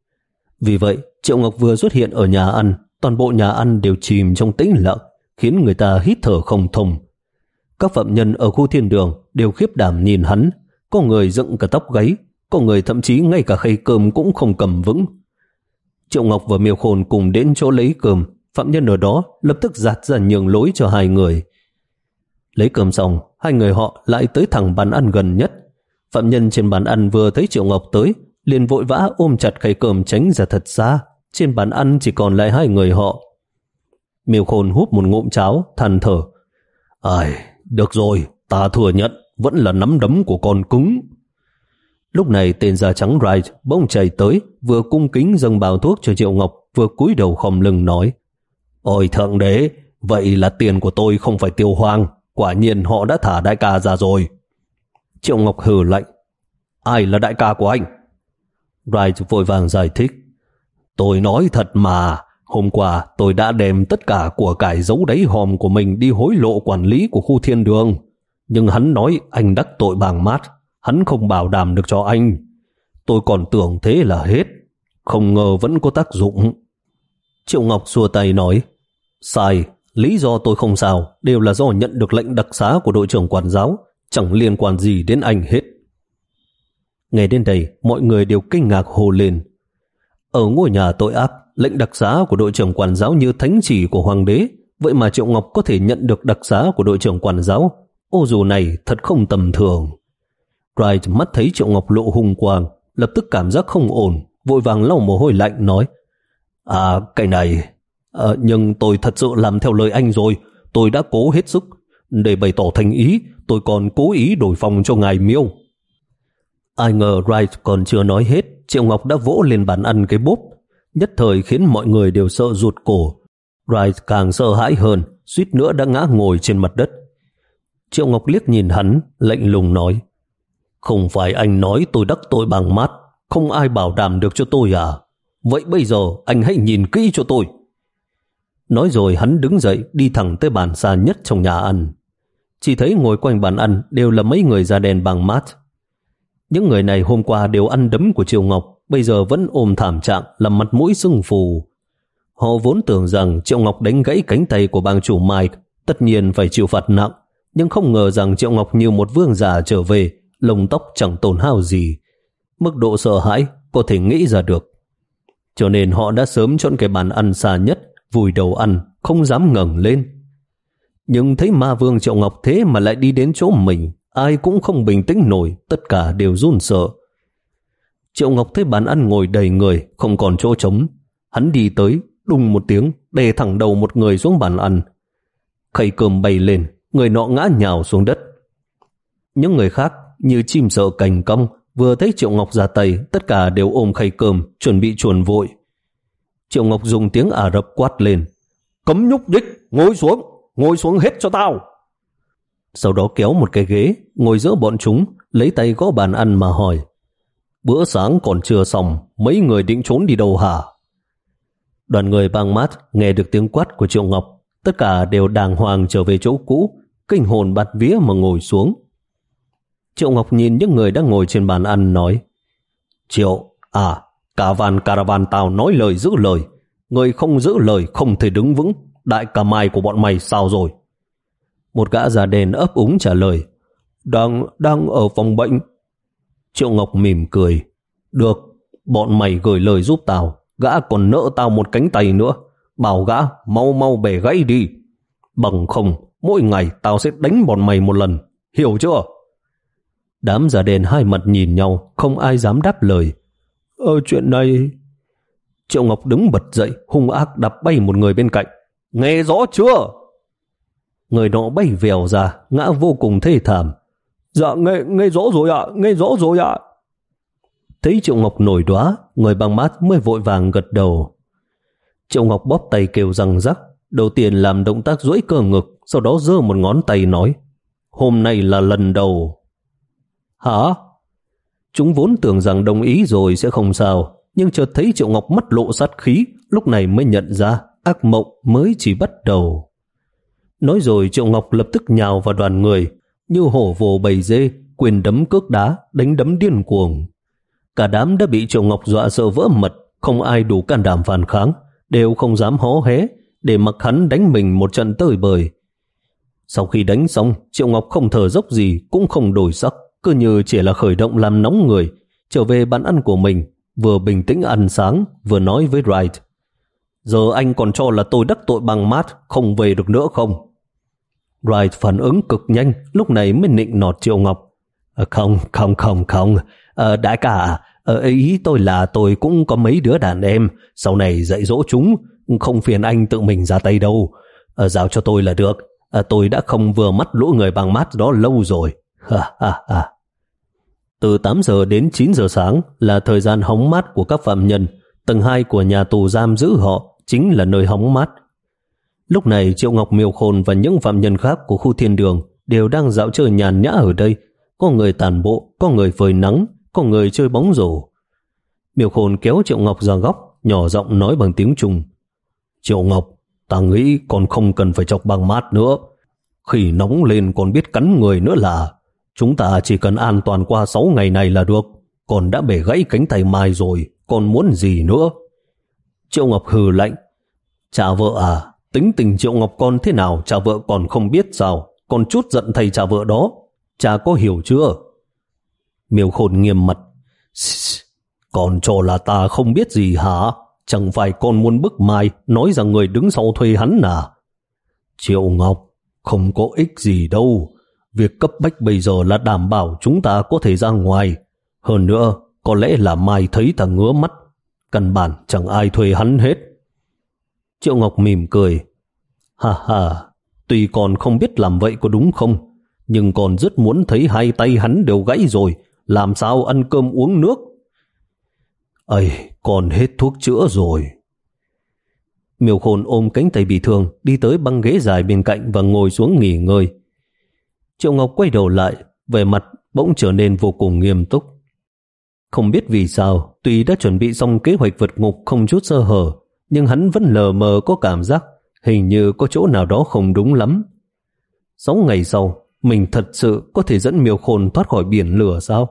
Vì vậy, Triệu Ngọc vừa xuất hiện ở nhà ăn, toàn bộ nhà ăn đều chìm trong tĩnh lặng, khiến người ta hít thở không thông. Các phạm nhân ở khu thiên đường đều khiếp đảm nhìn hắn, có người dựng cả tóc gáy, có người thậm chí ngay cả khay cơm cũng không cầm vững. Triệu Ngọc và Miêu Khôn cùng đến chỗ lấy cơm, phạm nhân ở đó lập tức giạt ra nhường lối cho hai người. Lấy cơm xong, hai người họ lại tới thẳng bàn ăn gần nhất. Phạm nhân trên bàn ăn vừa thấy Triệu Ngọc tới, liền vội vã ôm chặt khay cơm tránh ra thật xa. Trên bàn ăn chỉ còn lại hai người họ. Miêu Khôn húp một ngụm cháo, than thở. Ai, được rồi, ta thừa nhận, vẫn là nắm đấm của con cứng. Lúc này tên da trắng Wright bỗng chạy tới, vừa cung kính dâng bao thuốc cho Triệu Ngọc, vừa cúi đầu khom lưng nói: Ôi thượng đế, vậy là tiền của tôi không phải tiêu hoang, quả nhiên họ đã thả đại ca ra rồi. Triệu Ngọc hừ lạnh: Ai là đại ca của anh? Wright vội vàng giải thích: Tôi nói thật mà, hôm qua tôi đã đem tất cả của cải giấu đáy hòm của mình đi hối lộ quản lý của khu thiên đường. Nhưng hắn nói anh đắc tội bàng mát, hắn không bảo đảm được cho anh. Tôi còn tưởng thế là hết, không ngờ vẫn có tác dụng. Triệu Ngọc xua tay nói: Sai, lý do tôi không sao, đều là do nhận được lệnh đặc xá của đội trưởng quản giáo, chẳng liên quan gì đến anh hết. Nghe đến đây, mọi người đều kinh ngạc hô lên. Ở ngôi nhà tội ác, lệnh đặc xá của đội trưởng quản giáo như thánh chỉ của hoàng đế, vậy mà Triệu Ngọc có thể nhận được đặc xá của đội trưởng quản giáo. Ô dù này thật không tầm thường. Wright mắt thấy Triệu Ngọc lộ hung quang, lập tức cảm giác không ổn, vội vàng lau mồ hôi lạnh nói: À cái này, à, nhưng tôi thật sự làm theo lời anh rồi, tôi đã cố hết sức. Để bày tỏ thành ý, tôi còn cố ý đổi phòng cho ngài Miêu. Ai ngờ Wright còn chưa nói hết, Triệu Ngọc đã vỗ lên bàn ăn cái bốp, nhất thời khiến mọi người đều sợ rụt cổ. Wright càng sợ hãi hơn, suýt nữa đã ngã ngồi trên mặt đất. Triệu Ngọc liếc nhìn hắn, lạnh lùng nói: Không phải anh nói tôi đắc tội bàng mát, không ai bảo đảm được cho tôi à? Vậy bây giờ anh hãy nhìn kỹ cho tôi. Nói rồi hắn đứng dậy đi thẳng tới bàn xa nhất trong nhà ăn. Chỉ thấy ngồi quanh bàn ăn đều là mấy người da đen bàng mát. Những người này hôm qua đều ăn đấm của Triệu Ngọc, bây giờ vẫn ôm thảm trạng làm mặt mũi sưng phù. Họ vốn tưởng rằng Triệu Ngọc đánh gãy cánh tay của bang chủ Mike, tất nhiên phải chịu phạt nặng, nhưng không ngờ rằng Triệu Ngọc như một vương giả trở về, lông tóc chẳng tổn hao gì. Mức độ sợ hãi có thể nghĩ ra được. Cho nên họ đã sớm chọn cái bàn ăn xa nhất, vùi đầu ăn, không dám ngẩng lên. Nhưng thấy ma vương Triệu Ngọc thế mà lại đi đến chỗ mình, ai cũng không bình tĩnh nổi, tất cả đều run sợ. Triệu Ngọc thấy bàn ăn ngồi đầy người, không còn chỗ trống. Hắn đi tới, đùng một tiếng, đè thẳng đầu một người xuống bàn ăn. Khay cơm bay lên, người nọ ngã nhào xuống đất. Những người khác như chim sợ cành cong, vừa thấy Triệu Ngọc ra tay, tất cả đều ôm khay cơm, chuẩn bị chuồn vội. Triệu Ngọc dùng tiếng Ả Rập quát lên: Cấm nhúc nhích, ngồi xuống, ngồi xuống hết cho tao. Sau đó kéo một cái ghế, ngồi giữa bọn chúng, lấy tay gõ bàn ăn mà hỏi: Bữa sáng còn chưa xong, mấy người định trốn đi đâu hả? Đoàn người bang mát nghe được tiếng quát của Triệu Ngọc, tất cả đều đàng hoàng trở về chỗ cũ, kinh hồn bạt vía mà ngồi xuống. Triệu Ngọc nhìn những người đang ngồi trên bàn ăn nói: Triệu, à, cả van caravan tao nói lời giữ lời, người không giữ lời không thể đứng vững, đại ca mai của bọn mày sao rồi? Một gã già đen ấp úng trả lời: Đang, đang ở phòng bệnh. Triệu Ngọc mỉm cười: Được, bọn mày gửi lời giúp tao, gã còn nợ tao một cánh tay nữa, bảo gã mau mau bẻ gãy đi. Bằng không, mỗi ngày tao sẽ đánh bọn mày một lần, hiểu chưa? Đám già đen hai mặt nhìn nhau, không ai dám đáp lời. Ờ chuyện này... Triệu Ngọc đứng bật dậy, hung ác đập bay một người bên cạnh. Nghe rõ chưa? Người nọ bay vèo ra, ngã vô cùng thê thảm. Dạ nghe, nghe rõ rồi ạ, nghe rõ rồi ạ. Thấy Triệu Ngọc nổi đoá, người băng mát mới vội vàng gật đầu. Triệu Ngọc bóp tay kêu răng rắc, đầu tiên làm động tác duỗi cơ ngực, sau đó giơ một ngón tay nói: Hôm nay là lần đầu. Hả? Chúng vốn tưởng rằng đồng ý rồi sẽ không sao, nhưng chợt thấy Triệu Ngọc mắt lộ sát khí, lúc này mới nhận ra ác mộng mới chỉ bắt đầu. Nói rồi Triệu Ngọc lập tức nhào vào đoàn người, như hổ vồ bầy dê, quyền đấm cước đá, đánh đấm điên cuồng. Cả đám đã bị Triệu Ngọc dọa sợ vỡ mật, không ai đủ can đảm phản kháng, đều không dám hó hé, để mặc hắn đánh mình một trận tơi bời. Sau khi đánh xong, Triệu Ngọc không thở dốc gì, cũng không đổi sắc, cứ như chỉ là khởi động làm nóng người, trở về bàn ăn của mình, vừa bình tĩnh ăn sáng, vừa nói với Wright. Giờ anh còn cho là tôi đắc tội bằng mát, không về được nữa không? Wright phản ứng cực nhanh, lúc này mới nịnh nọt Triệu Ngọc. À, không, không, không, không, à, đại ca, à, ý tôi là tôi cũng có mấy đứa đàn em, sau này dạy dỗ chúng, không phiền anh tự mình ra tay đâu, à, giao cho tôi là được, à, tôi đã không vừa mắt lũ người bằng mát đó lâu rồi. Ha, ha, ha. Từ tám giờ đến chín giờ sáng là thời gian hóng mát của các phạm nhân, tầng hai của nhà tù giam giữ họ chính là nơi hóng mát. Lúc này Triệu Ngọc, Miêu Khôn và những phạm nhân khác của khu thiên đường đều đang dạo chơi nhàn nhã ở đây. Có người tản bộ, có người phơi nắng, có người chơi bóng rổ. Miêu Khôn kéo Triệu Ngọc ra góc, nhỏ giọng nói bằng tiếng Trung. Triệu Ngọc, ta nghĩ còn không cần phải chọc bằng mát nữa. Khi nóng lên còn biết cắn người nữa là. Chúng ta chỉ cần an toàn qua sáu ngày này là được. Còn đã bể gãy cánh tay mai rồi, còn muốn gì nữa? Triệu Ngọc hừ lạnh. Cha vợ à, tính tình Triệu Ngọc con thế nào cha vợ còn không biết sao? Còn chút giận thầy cha vợ đó, cha có hiểu chưa? Miêu Khôn nghiêm mặt. Còn cho là ta không biết gì hả? Chẳng phải con muốn bức Mai nói rằng người đứng sau thuê hắn à? Triệu Ngọc, không có ích gì đâu. Việc cấp bách bây giờ là đảm bảo chúng ta có thể ra ngoài. Hơn nữa, có lẽ là Mai thấy ta ngứa mắt. Căn bản chẳng ai thuê hắn hết. Triệu Ngọc mỉm cười. Ha ha, tuy còn không biết làm vậy có đúng không, nhưng còn rất muốn thấy hai tay hắn đều gãy rồi, làm sao ăn cơm uống nước. Ây, còn hết thuốc chữa rồi. Miêu Khôn ôm cánh tay bị thương, đi tới băng ghế dài bên cạnh và ngồi xuống nghỉ ngơi. Triệu Ngọc quay đầu lại, vẻ mặt bỗng trở nên vô cùng nghiêm túc. Không biết vì sao, tuy đã chuẩn bị xong kế hoạch vượt ngục không chút sơ hở, nhưng hắn vẫn lờ mờ có cảm giác hình như có chỗ nào đó không đúng lắm. Sáu ngày sau, mình thật sự có thể dẫn Miêu Khôn thoát khỏi biển lửa sao?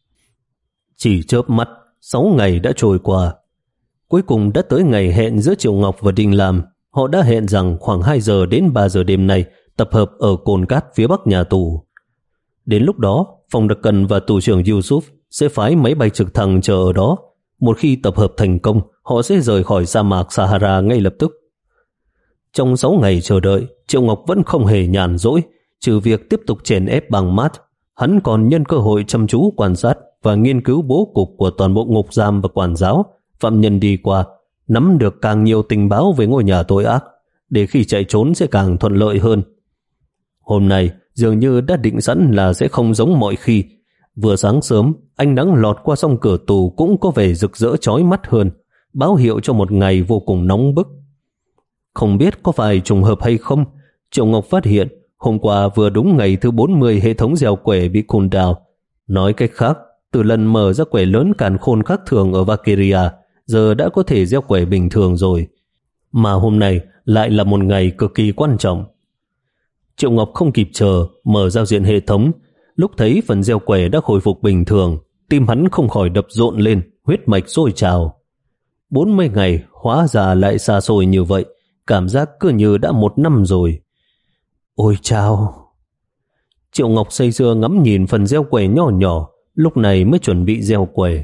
Chỉ chớp mắt, sáu ngày đã trôi qua. Cuối cùng đã tới ngày hẹn giữa Triệu Ngọc và Đinh Lam. Họ đã hẹn rằng khoảng hai giờ đến ba giờ đêm nay tập hợp ở cồn cát phía bắc nhà tù. Đến lúc đó, phòng đặc cần và tù trưởng Yusuf sẽ phái máy bay trực thăng chờ ở đó. Một khi tập hợp thành công, họ sẽ rời khỏi sa mạc Sahara ngay lập tức. Trong sáu ngày chờ đợi, Triệu Ngọc vẫn không hề nhàn rỗi, trừ việc tiếp tục chèn ép bằng mát. Hắn còn nhân cơ hội chăm chú quan sát và nghiên cứu bố cục của toàn bộ ngục giam và quản giáo, phạm nhân đi qua, nắm được càng nhiều tình báo về ngôi nhà tội ác, để khi chạy trốn sẽ càng thuận lợi hơn. Hôm nay, dường như đã định sẵn là sẽ không giống mọi khi. Vừa sáng sớm, ánh nắng lọt qua song cửa tù cũng có vẻ rực rỡ chói mắt hơn, báo hiệu cho một ngày vô cùng nóng bức. Không biết có phải trùng hợp hay không, Triệu Ngọc phát hiện hôm qua vừa đúng ngày thứ bốn mươi hệ thống gieo quẻ bị cool down. Nói cách khác, từ lần mở ra quẻ lớn càn khôn khác thường ở Valkyria, giờ đã có thể gieo quẻ bình thường rồi. Mà hôm nay lại là một ngày cực kỳ quan trọng. Triệu Ngọc không kịp chờ, mở giao diện hệ thống. Lúc thấy phần gieo quẻ đã khôi phục bình thường, tim hắn không khỏi đập rộn lên, huyết mạch sôi trào. bốn mươi ngày hóa ra lại xa xôi như vậy, cảm giác cứ như đã một năm rồi. Ôi chao! Triệu Ngọc say sưa ngắm nhìn phần gieo quẻ nhỏ nhỏ, lúc này mới chuẩn bị gieo quẻ.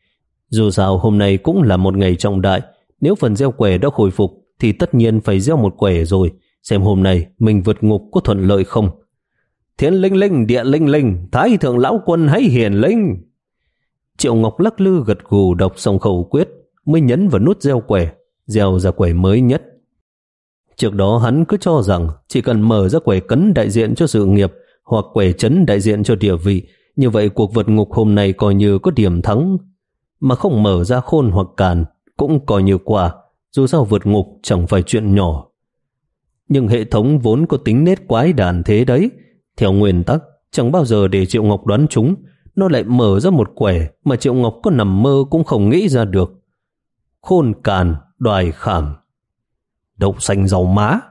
Dù sao hôm nay cũng là một ngày trọng đại, nếu phần gieo quẻ đã khôi phục thì tất nhiên phải gieo một quẻ rồi, xem hôm nay mình vượt ngục có thuận lợi không. Thiên linh linh, địa linh linh, thái thượng lão quân hãy hiển linh. Triệu Ngọc lắc lư gật gù đọc xong khẩu quyết, mới nhấn vào nút gieo quẻ, gieo ra quẻ mới nhất. Trước đó hắn cứ cho rằng chỉ cần mở ra quẻ cấn đại diện cho sự nghiệp hoặc quẻ chấn đại diện cho địa vị, như vậy cuộc vượt ngục hôm nay coi như có điểm thắng. Mà không mở ra khôn hoặc càn cũng coi như quả, dù sao vượt ngục chẳng phải chuyện nhỏ. Nhưng hệ thống vốn có tính nết quái đản thế đấy. Theo nguyên tắc, chẳng bao giờ để Triệu Ngọc đoán trúng, nó lại mở ra một quẻ mà Triệu Ngọc có nằm mơ cũng không nghĩ ra được. Khôn càn, đoài khảm, đậu xanh rau má.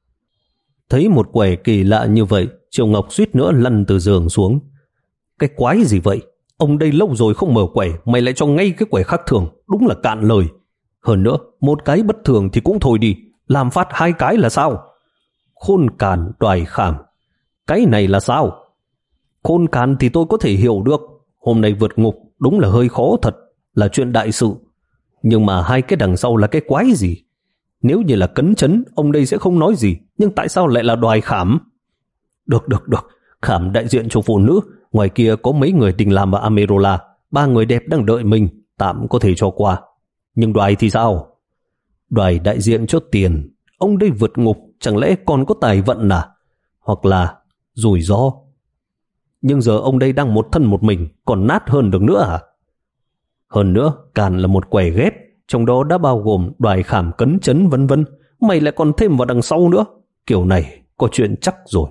Thấy một quẻ kỳ lạ như vậy, Triệu Ngọc suýt nữa lăn từ giường xuống. Cái quái gì vậy? Ông đây lâu rồi không mở quẻ, mày lại cho ngay cái quẻ khác thường, đúng là cạn lời. Hơn nữa, một cái bất thường thì cũng thôi đi, làm phát hai cái là sao? Khôn càn Đoài Khảm. Cái này là sao? Khôn càn thì tôi có thể hiểu được, hôm nay vượt ngục đúng là hơi khó thật, là chuyện đại sự. Nhưng mà hai cái đằng sau là cái quái gì? Nếu như là cấn chấn, ông đây sẽ không nói gì, nhưng tại sao lại là Đoài Khảm? Được, được, được, Khảm đại diện cho phụ nữ, ngoài kia có mấy người Đình Lam và Amerola, ba người đẹp đang đợi mình, tạm có thể cho qua. Nhưng Đoài thì sao? Đoài đại diện cho tiền, ông đây vượt ngục chẳng lẽ còn có tài vận à? Hoặc là rủi ro? Nhưng giờ ông đây đang một thân một mình, còn nát hơn được nữa à? Hơn nữa, càn là một quẻ ghép, trong đó đã bao gồm Đoài Khảm, cấn chấn vân vân. Mày lại còn thêm vào đằng sau nữa. Kiểu này có chuyện chắc rồi.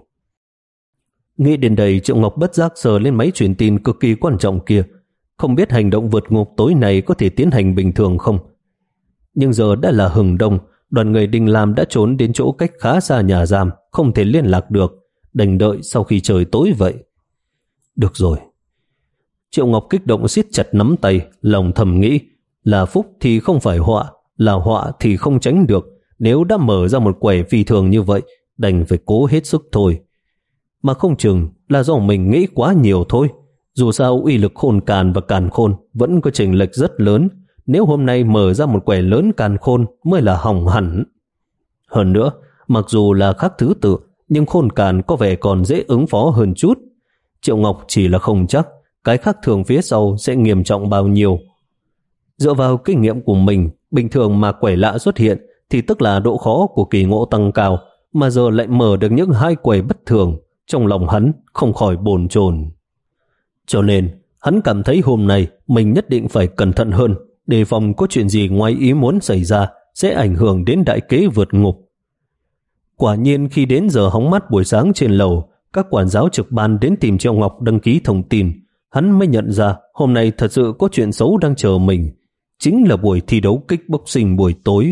Nghĩ đến đây, Triệu Ngọc bất giác sờ lên máy truyền tin cực kỳ quan trọng kia. Không biết hành động vượt ngục tối nay có thể tiến hành bình thường không? Nhưng giờ đã là hừng đông, đoàn người Đình Lam đã trốn đến chỗ cách khá xa nhà giam, không thể liên lạc được, đành đợi sau khi trời tối vậy. Được rồi. Triệu Ngọc kích động siết chặt nắm tay, lòng thầm nghĩ, là phúc thì không phải họa, là họa thì không tránh được. Nếu đã mở ra một quẻ phi thường như vậy, đành phải cố hết sức thôi. Mà không chừng là do mình nghĩ quá nhiều thôi. Dù sao uy lực khôn càn và càn khôn vẫn có chênh lệch rất lớn. Nếu hôm nay mở ra một quẻ lớn càn khôn mới là hỏng hẳn. Hơn nữa, mặc dù là khác thứ tự, nhưng khôn càn có vẻ còn dễ ứng phó hơn chút. Triệu Ngọc chỉ là không chắc cái khác thường phía sau sẽ nghiêm trọng bao nhiêu. Dựa vào kinh nghiệm của mình, bình thường mà quẻ lạ xuất hiện thì tức là độ khó của kỳ ngộ tăng cao, mà giờ lại mở được những hai quẻ bất thường, trong lòng hắn không khỏi bồn chồn. Cho nên, hắn cảm thấy hôm nay mình nhất định phải cẩn thận hơn, đề phòng có chuyện gì ngoài ý muốn xảy ra sẽ ảnh hưởng đến đại kế vượt ngục. Quả nhiên khi đến giờ hóng mát buổi sáng trên lầu, các quản giáo trực ban đến tìm Triệu Ngọc đăng ký thông tin, hắn mới nhận ra hôm nay thật sự có chuyện xấu đang chờ mình, chính là buổi thi đấu kickboxing buổi tối.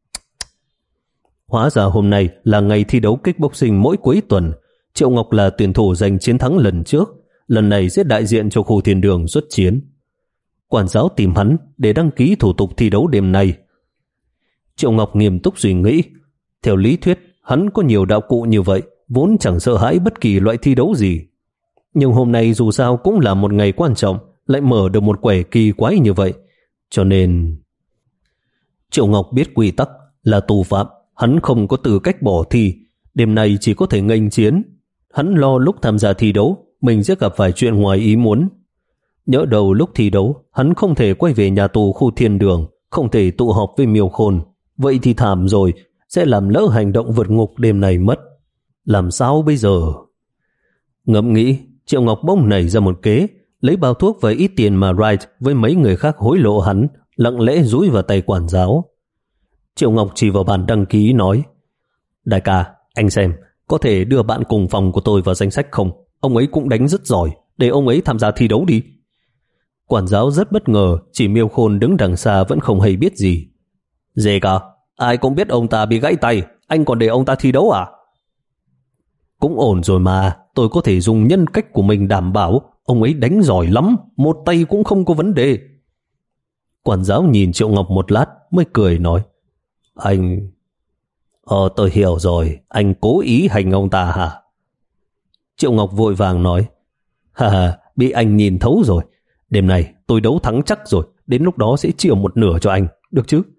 Hóa ra hôm nay là ngày thi đấu kickboxing mỗi cuối tuần. Triệu Ngọc là tuyển thủ giành chiến thắng lần trước, lần này sẽ đại diện cho khu thiên đường xuất chiến. Quản giáo tìm hắn để đăng ký thủ tục thi đấu đêm nay. Triệu Ngọc nghiêm túc suy nghĩ, theo lý thuyết hắn có nhiều đạo cụ như vậy, vốn chẳng sợ hãi bất kỳ loại thi đấu gì. Nhưng hôm nay dù sao cũng là một ngày quan trọng, lại mở được một quẻ kỳ quái như vậy. Cho nên... Triệu Ngọc biết quy tắc là tù phạm, hắn không có tư cách bỏ thi, đêm nay chỉ có thể nghênh chiến. Hắn lo lúc tham gia thi đấu, mình sẽ gặp phải chuyện ngoài ý muốn. Nhỡ đầu lúc thi đấu, hắn không thể quay về nhà tù khu thiên đường, không thể tụ họp với Miêu Khôn. Vậy thì thảm rồi, sẽ làm lỡ hành động vượt ngục đêm này mất. Làm sao bây giờ? Ngẫm nghĩ, Triệu Ngọc bỗng nảy ra một kế, lấy bao thuốc và ít tiền mà Wright với mấy người khác hối lộ hắn, lặng lẽ dúi vào tay quản giáo. Triệu Ngọc chỉ vào bàn đăng ký nói, đại ca, anh xem, có thể đưa bạn cùng phòng của tôi vào danh sách không? Ông ấy cũng đánh rất giỏi, để ông ấy tham gia thi đấu đi. Quản giáo rất bất ngờ, chỉ Miêu Khôn đứng đằng xa vẫn không hay biết gì. Dễ cả, ai cũng biết ông ta bị gãy tay, anh còn để ông ta thi đấu à? Cũng ổn rồi mà, tôi có thể dùng nhân cách của mình đảm bảo ông ấy đánh giỏi lắm, một tay cũng không có vấn đề. Quản giáo nhìn Triệu Ngọc một lát mới cười nói, anh... Ờ tôi hiểu rồi, anh cố ý hành ông ta hả? Triệu Ngọc vội vàng nói, hà hà, bị anh nhìn thấu rồi. Đêm này tôi đấu thắng chắc rồi, đến lúc đó sẽ chia một nửa cho anh, được chứ?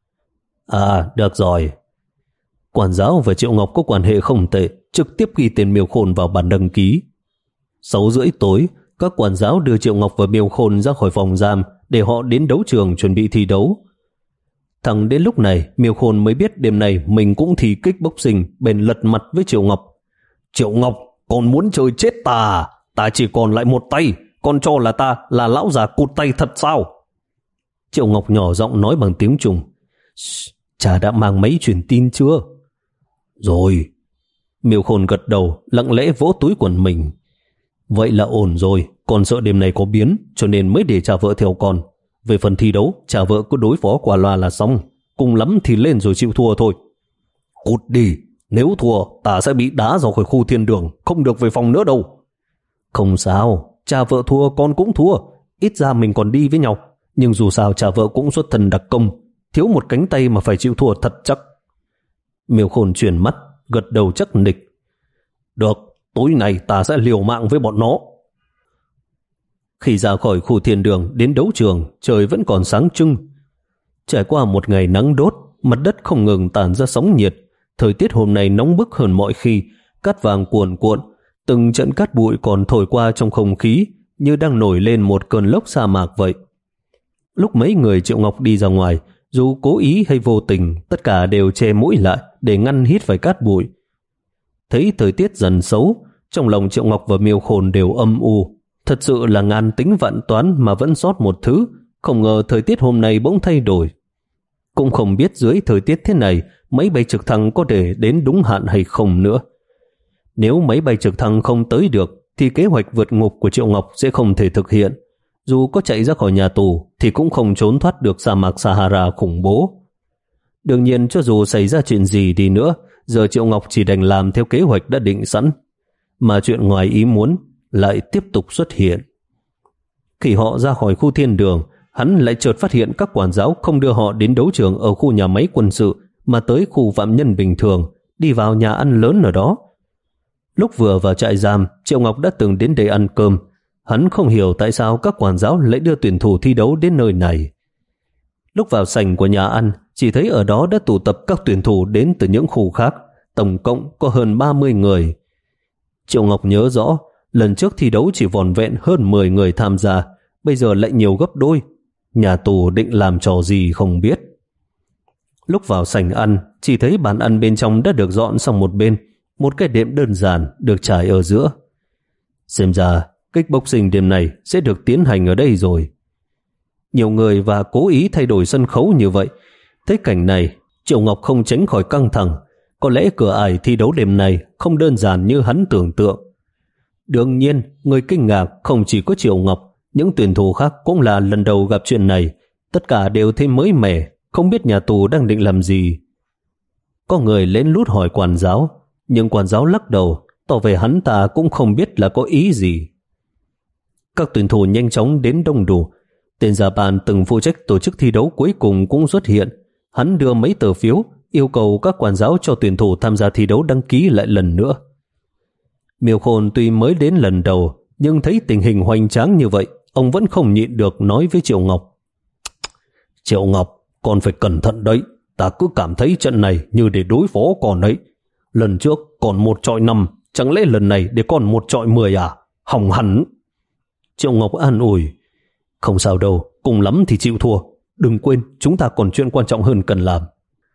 À, được rồi. Quản giáo và Triệu Ngọc có quan hệ không tệ, trực tiếp ghi tên Miêu Khôn vào bản đăng ký. Sáu rưỡi tối, các quản giáo đưa Triệu Ngọc và Miêu Khôn ra khỏi phòng giam để họ đến đấu trường chuẩn bị thi đấu. Thẳng đến lúc này, Miêu Khôn mới biết đêm nay mình cũng thi kickboxing, bèn lật mặt với Triệu Ngọc. Triệu Ngọc, còn muốn chơi chết ta à? Ta chỉ còn lại một tay, con cho là ta là lão già cụt tay thật sao? Triệu Ngọc nhỏ giọng nói bằng tiếng Trung. Cha đã mang máy truyền tin chưa? Rồi. Miêu Khôn gật đầu, lặng lẽ vỗ túi quần mình. Vậy là ổn rồi, con sợ đêm này có biến, cho nên mới để cha vợ theo con. Về phần thi đấu, cha vợ cứ đối phó qua loa là xong, cùng lắm thì lên rồi chịu thua thôi. Cút đi, nếu thua ta sẽ bị đá ra khỏi khu thiên đường, không được về phòng nữa đâu. Không sao, cha vợ thua con cũng thua, ít ra mình còn đi với nhau. Nhưng dù sao cha vợ cũng xuất thân đặc công, thiếu một cánh tay mà phải chịu thua thật chắc. Miêu Khôn chuyển mắt, gật đầu chắc nịch. Được, tối nay ta sẽ liều mạng với bọn nó. Khi ra khỏi khu thiên đường đến đấu trường, trời vẫn còn sáng trưng. Trải qua một ngày nắng đốt, mặt đất không ngừng tản ra sóng nhiệt. Thời tiết hôm nay nóng bức hơn mọi khi, cát vàng cuồn cuộn, từng trận cát bụi còn thổi qua trong không khí như đang nổi lên một cơn lốc sa mạc vậy. Lúc mấy người Triệu Ngọc đi ra ngoài, dù cố ý hay vô tình, tất cả đều che mũi lại để ngăn hít phải cát bụi. Thấy thời tiết dần xấu, trong lòng Triệu Ngọc và Miêu Khôn đều âm u. Thật sự là ngàn tính vạn toán mà vẫn sót một thứ, không ngờ thời tiết hôm nay bỗng thay đổi. Cũng không biết dưới thời tiết thế này, máy bay trực thăng có thể đến đúng hạn hay không nữa. Nếu máy bay trực thăng không tới được, thì kế hoạch vượt ngục của Triệu Ngọc sẽ không thể thực hiện. Dù có chạy ra khỏi nhà tù, thì cũng không trốn thoát được sa mạc Sahara khủng bố. Đương nhiên, cho dù xảy ra chuyện gì đi nữa, giờ Triệu Ngọc chỉ đành làm theo kế hoạch đã định sẵn. Mà chuyện ngoài ý muốn lại tiếp tục xuất hiện. Khi họ ra khỏi khu thiên đường, hắn lại chợt phát hiện các quản giáo không đưa họ đến đấu trường ở khu nhà máy quân sự, mà tới khu phạm nhân bình thường, đi vào nhà ăn lớn ở đó. Lúc vừa vào trại giam, Triệu Ngọc đã từng đến đây ăn cơm. Hắn không hiểu tại sao các quản giáo lại đưa tuyển thủ thi đấu đến nơi này. Lúc vào sảnh của nhà ăn, chỉ thấy ở đó đã tụ tập các tuyển thủ đến từ những khu khác, tổng cộng có hơn ba mươi người. Triệu Ngọc nhớ rõ, lần trước thi đấu chỉ vỏn vẹn hơn mười người tham gia, bây giờ lại nhiều gấp đôi. Nhà tù định làm trò gì không biết. Lúc vào sảnh ăn, chỉ thấy bàn ăn bên trong đã được dọn sang một bên, một cái đệm đơn giản được trải ở giữa. Xem ra, kickboxing đêm này sẽ được tiến hành ở đây rồi. Nhiều người và cố ý thay đổi sân khấu như vậy. Thấy cảnh này, Triệu Ngọc không tránh khỏi căng thẳng. Có lẽ cửa ải thi đấu đêm này không đơn giản như hắn tưởng tượng. Đương nhiên, người kinh ngạc không chỉ có Triệu Ngọc, những tuyển thủ khác cũng là lần đầu gặp chuyện này. Tất cả đều thêm mới mẻ, không biết nhà tù đang định làm gì. Có người lén lút hỏi quản giáo, nhưng quản giáo lắc đầu, tỏ vẻ hắn ta cũng không biết là có ý gì. Các tuyển thủ nhanh chóng đến đông đủ. Tên già bàn từng phụ trách tổ chức thi đấu cuối cùng cũng xuất hiện. Hắn đưa mấy tờ phiếu, yêu cầu các quản giáo cho tuyển thủ tham gia thi đấu đăng ký lại lần nữa. Miêu Khôn tuy mới đến lần đầu, nhưng thấy tình hình hoành tráng như vậy, ông vẫn không nhịn được nói với Triệu Ngọc. Triệu Ngọc, con phải cẩn thận đấy. Ta cứ cảm thấy trận này như để đối phó con ấy. Lần trước còn một trọi năm, chẳng lẽ lần này để còn một trọi mười à? Hỏng hẳn. Triệu Ngọc an ủi. Không sao đâu, cùng lắm thì chịu thua. Đừng quên, chúng ta còn chuyện quan trọng hơn cần làm.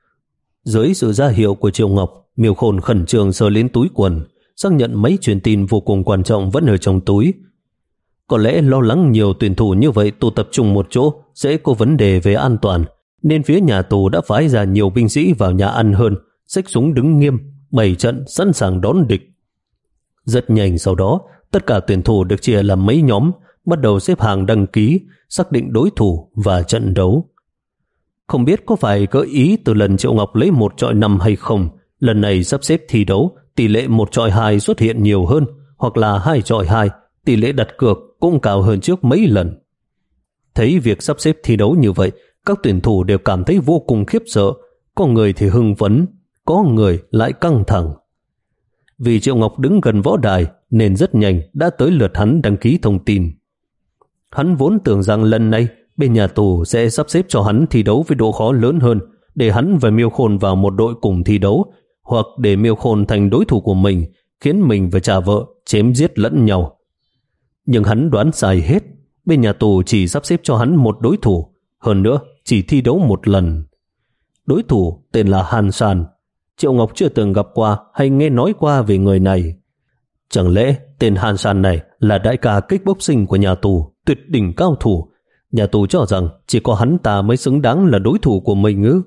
Dưới sự ra hiệu của Triệu Ngọc, Miêu Khôn khẩn trương sờ lên túi quần, xác nhận mấy truyền tin vô cùng quan trọng vẫn ở trong túi. Có lẽ lo lắng nhiều tuyển thủ như vậy tụ tập trung một chỗ sẽ có vấn đề về an toàn, nên phía nhà tù đã phái ra nhiều binh sĩ vào nhà ăn hơn, xách súng đứng nghiêm, bày trận sẵn sàng đón địch. Rất nhanh sau đó, tất cả tuyển thủ được chia làm mấy nhóm, bắt đầu xếp hàng đăng ký, xác định đối thủ và trận đấu. Không biết có phải gợi ý từ lần Triệu Ngọc lấy một chọi năm hay không, lần này sắp xếp thi đấu, tỷ lệ một chọi hai xuất hiện nhiều hơn, hoặc là hai chọi hai, tỷ lệ đặt cược cũng cao hơn trước mấy lần. Thấy việc sắp xếp thi đấu như vậy, các tuyển thủ đều cảm thấy vô cùng khiếp sợ, có người thì hưng phấn, có người lại căng thẳng. Vì Triệu Ngọc đứng gần võ đài nên rất nhanh đã tới lượt hắn đăng ký thông tin. Hắn vốn tưởng rằng lần này bên nhà tù sẽ sắp xếp cho hắn thi đấu với độ khó lớn hơn, để hắn và Miêu Khôn vào một đội cùng thi đấu, hoặc để Miêu Khôn thành đối thủ của mình, khiến mình và cha vợ chém giết lẫn nhau. Nhưng hắn đoán sai hết, bên nhà tù chỉ sắp xếp cho hắn một đối thủ, hơn nữa chỉ thi đấu một lần. Đối thủ tên là Hàn San. Triệu Ngọc chưa từng gặp qua hay nghe nói qua về người này. Chẳng lẽ tên Hàn San này là đại ca kickboxing của nhà tù, tuyệt đỉnh cao thủ? Nhà tù cho rằng chỉ có hắn ta mới xứng đáng là đối thủ của mình ư?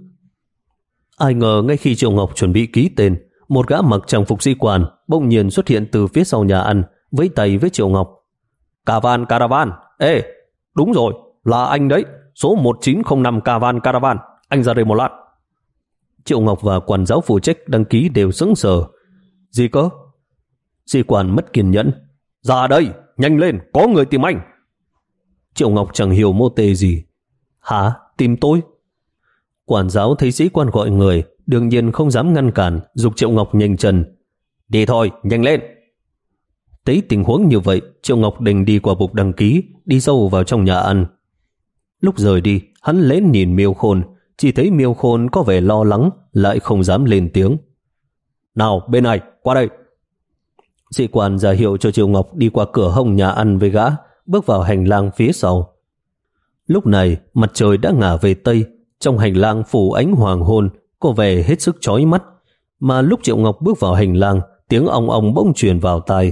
Ai ngờ ngay khi Triệu Ngọc chuẩn bị ký tên, một gã mặc trang phục sĩ quan bỗng nhiên xuất hiện từ phía sau nhà ăn, vẫy tay với Triệu Ngọc. Caravan Caravan, ê, đúng rồi, là anh đấy, số một chín không năm Caravan Caravan, anh ra đây một lát. Triệu Ngọc và quản giáo phụ trách đăng ký đều sững sờ. Gì cơ? Sĩ quan mất kiên nhẫn. Ra đây, nhanh lên, có người tìm anh. Triệu Ngọc chẳng hiểu mô tê gì. Hả, tìm tôi? Quản giáo thấy sĩ quan gọi người, đương nhiên không dám ngăn cản, giục Triệu Ngọc nhanh chân. Đi thôi, nhanh lên. Thấy tình huống như vậy, Triệu Ngọc đành đi qua bục đăng ký, đi sâu vào trong nhà ăn. Lúc rời đi, hắn lén nhìn Miêu Khôn, chỉ thấy Miêu Khôn có vẻ lo lắng, lại không dám lên tiếng. Nào, bên này, qua đây. Sĩ quan ra hiệu cho Triệu Ngọc đi qua cửa hông nhà ăn với gã, bước vào hành lang phía sau. Lúc này, mặt trời đã ngả về Tây, trong hành lang phủ ánh hoàng hôn, có vẻ hết sức chói mắt. Mà lúc Triệu Ngọc bước vào hành lang, tiếng ong ong bỗng truyền vào tai.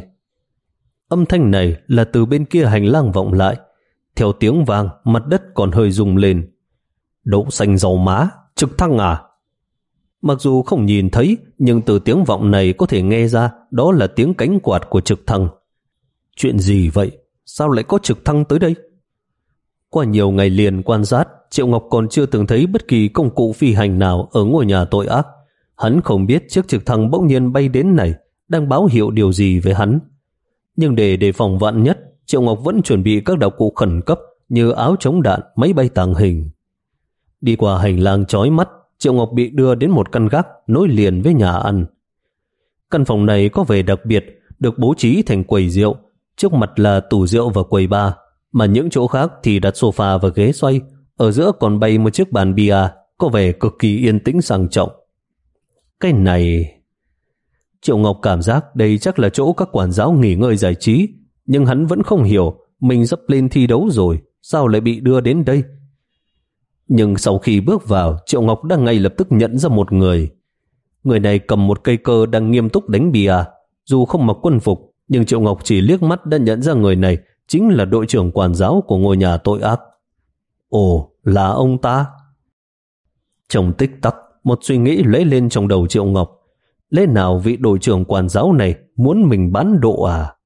Âm thanh này là từ bên kia hành lang vọng lại. Theo tiếng vang, mặt đất còn hơi rung lên. Đậu xanh dầu má, trực thăng à? Mặc dù không nhìn thấy, nhưng từ tiếng vọng này có thể nghe ra đó là tiếng cánh quạt của trực thăng. Chuyện gì vậy? Sao lại có trực thăng tới đây? Qua nhiều ngày liền quan sát, Triệu Ngọc còn chưa từng thấy bất kỳ công cụ phi hành nào ở ngôi nhà tội ác. Hắn không biết chiếc trực thăng bỗng nhiên bay đến này đang báo hiệu điều gì với hắn. Nhưng để đề phòng vạn nhất, Triệu Ngọc vẫn chuẩn bị các đạo cụ khẩn cấp như áo chống đạn, máy bay tàng hình. Đi qua hành lang chói mắt, Triệu Ngọc bị đưa đến một căn gác nối liền với nhà ăn. Căn phòng này có vẻ đặc biệt, được bố trí thành quầy rượu, trước mặt là tủ rượu và quầy bar, mà những chỗ khác thì đặt sofa và ghế xoay, ở giữa còn bày một chiếc bàn bia, có vẻ cực kỳ yên tĩnh sang trọng. Cái này... Triệu Ngọc cảm giác đây chắc là chỗ các quản giáo nghỉ ngơi giải trí, nhưng hắn vẫn không hiểu mình sắp lên thi đấu rồi, sao lại bị đưa đến đây. Nhưng sau khi bước vào, Triệu Ngọc đã ngay lập tức nhận ra một người. Người này cầm một cây cơ đang nghiêm túc đánh bia. Dù không mặc quân phục, nhưng Triệu Ngọc chỉ liếc mắt đã nhận ra người này chính là đội trưởng quản giáo của ngôi nhà tội ác. Ồ, là ông ta. Trong tích tắc, một suy nghĩ lóe lên trong đầu Triệu Ngọc. Lẽ nào vị đội trưởng quản giáo này muốn mình bán độ à?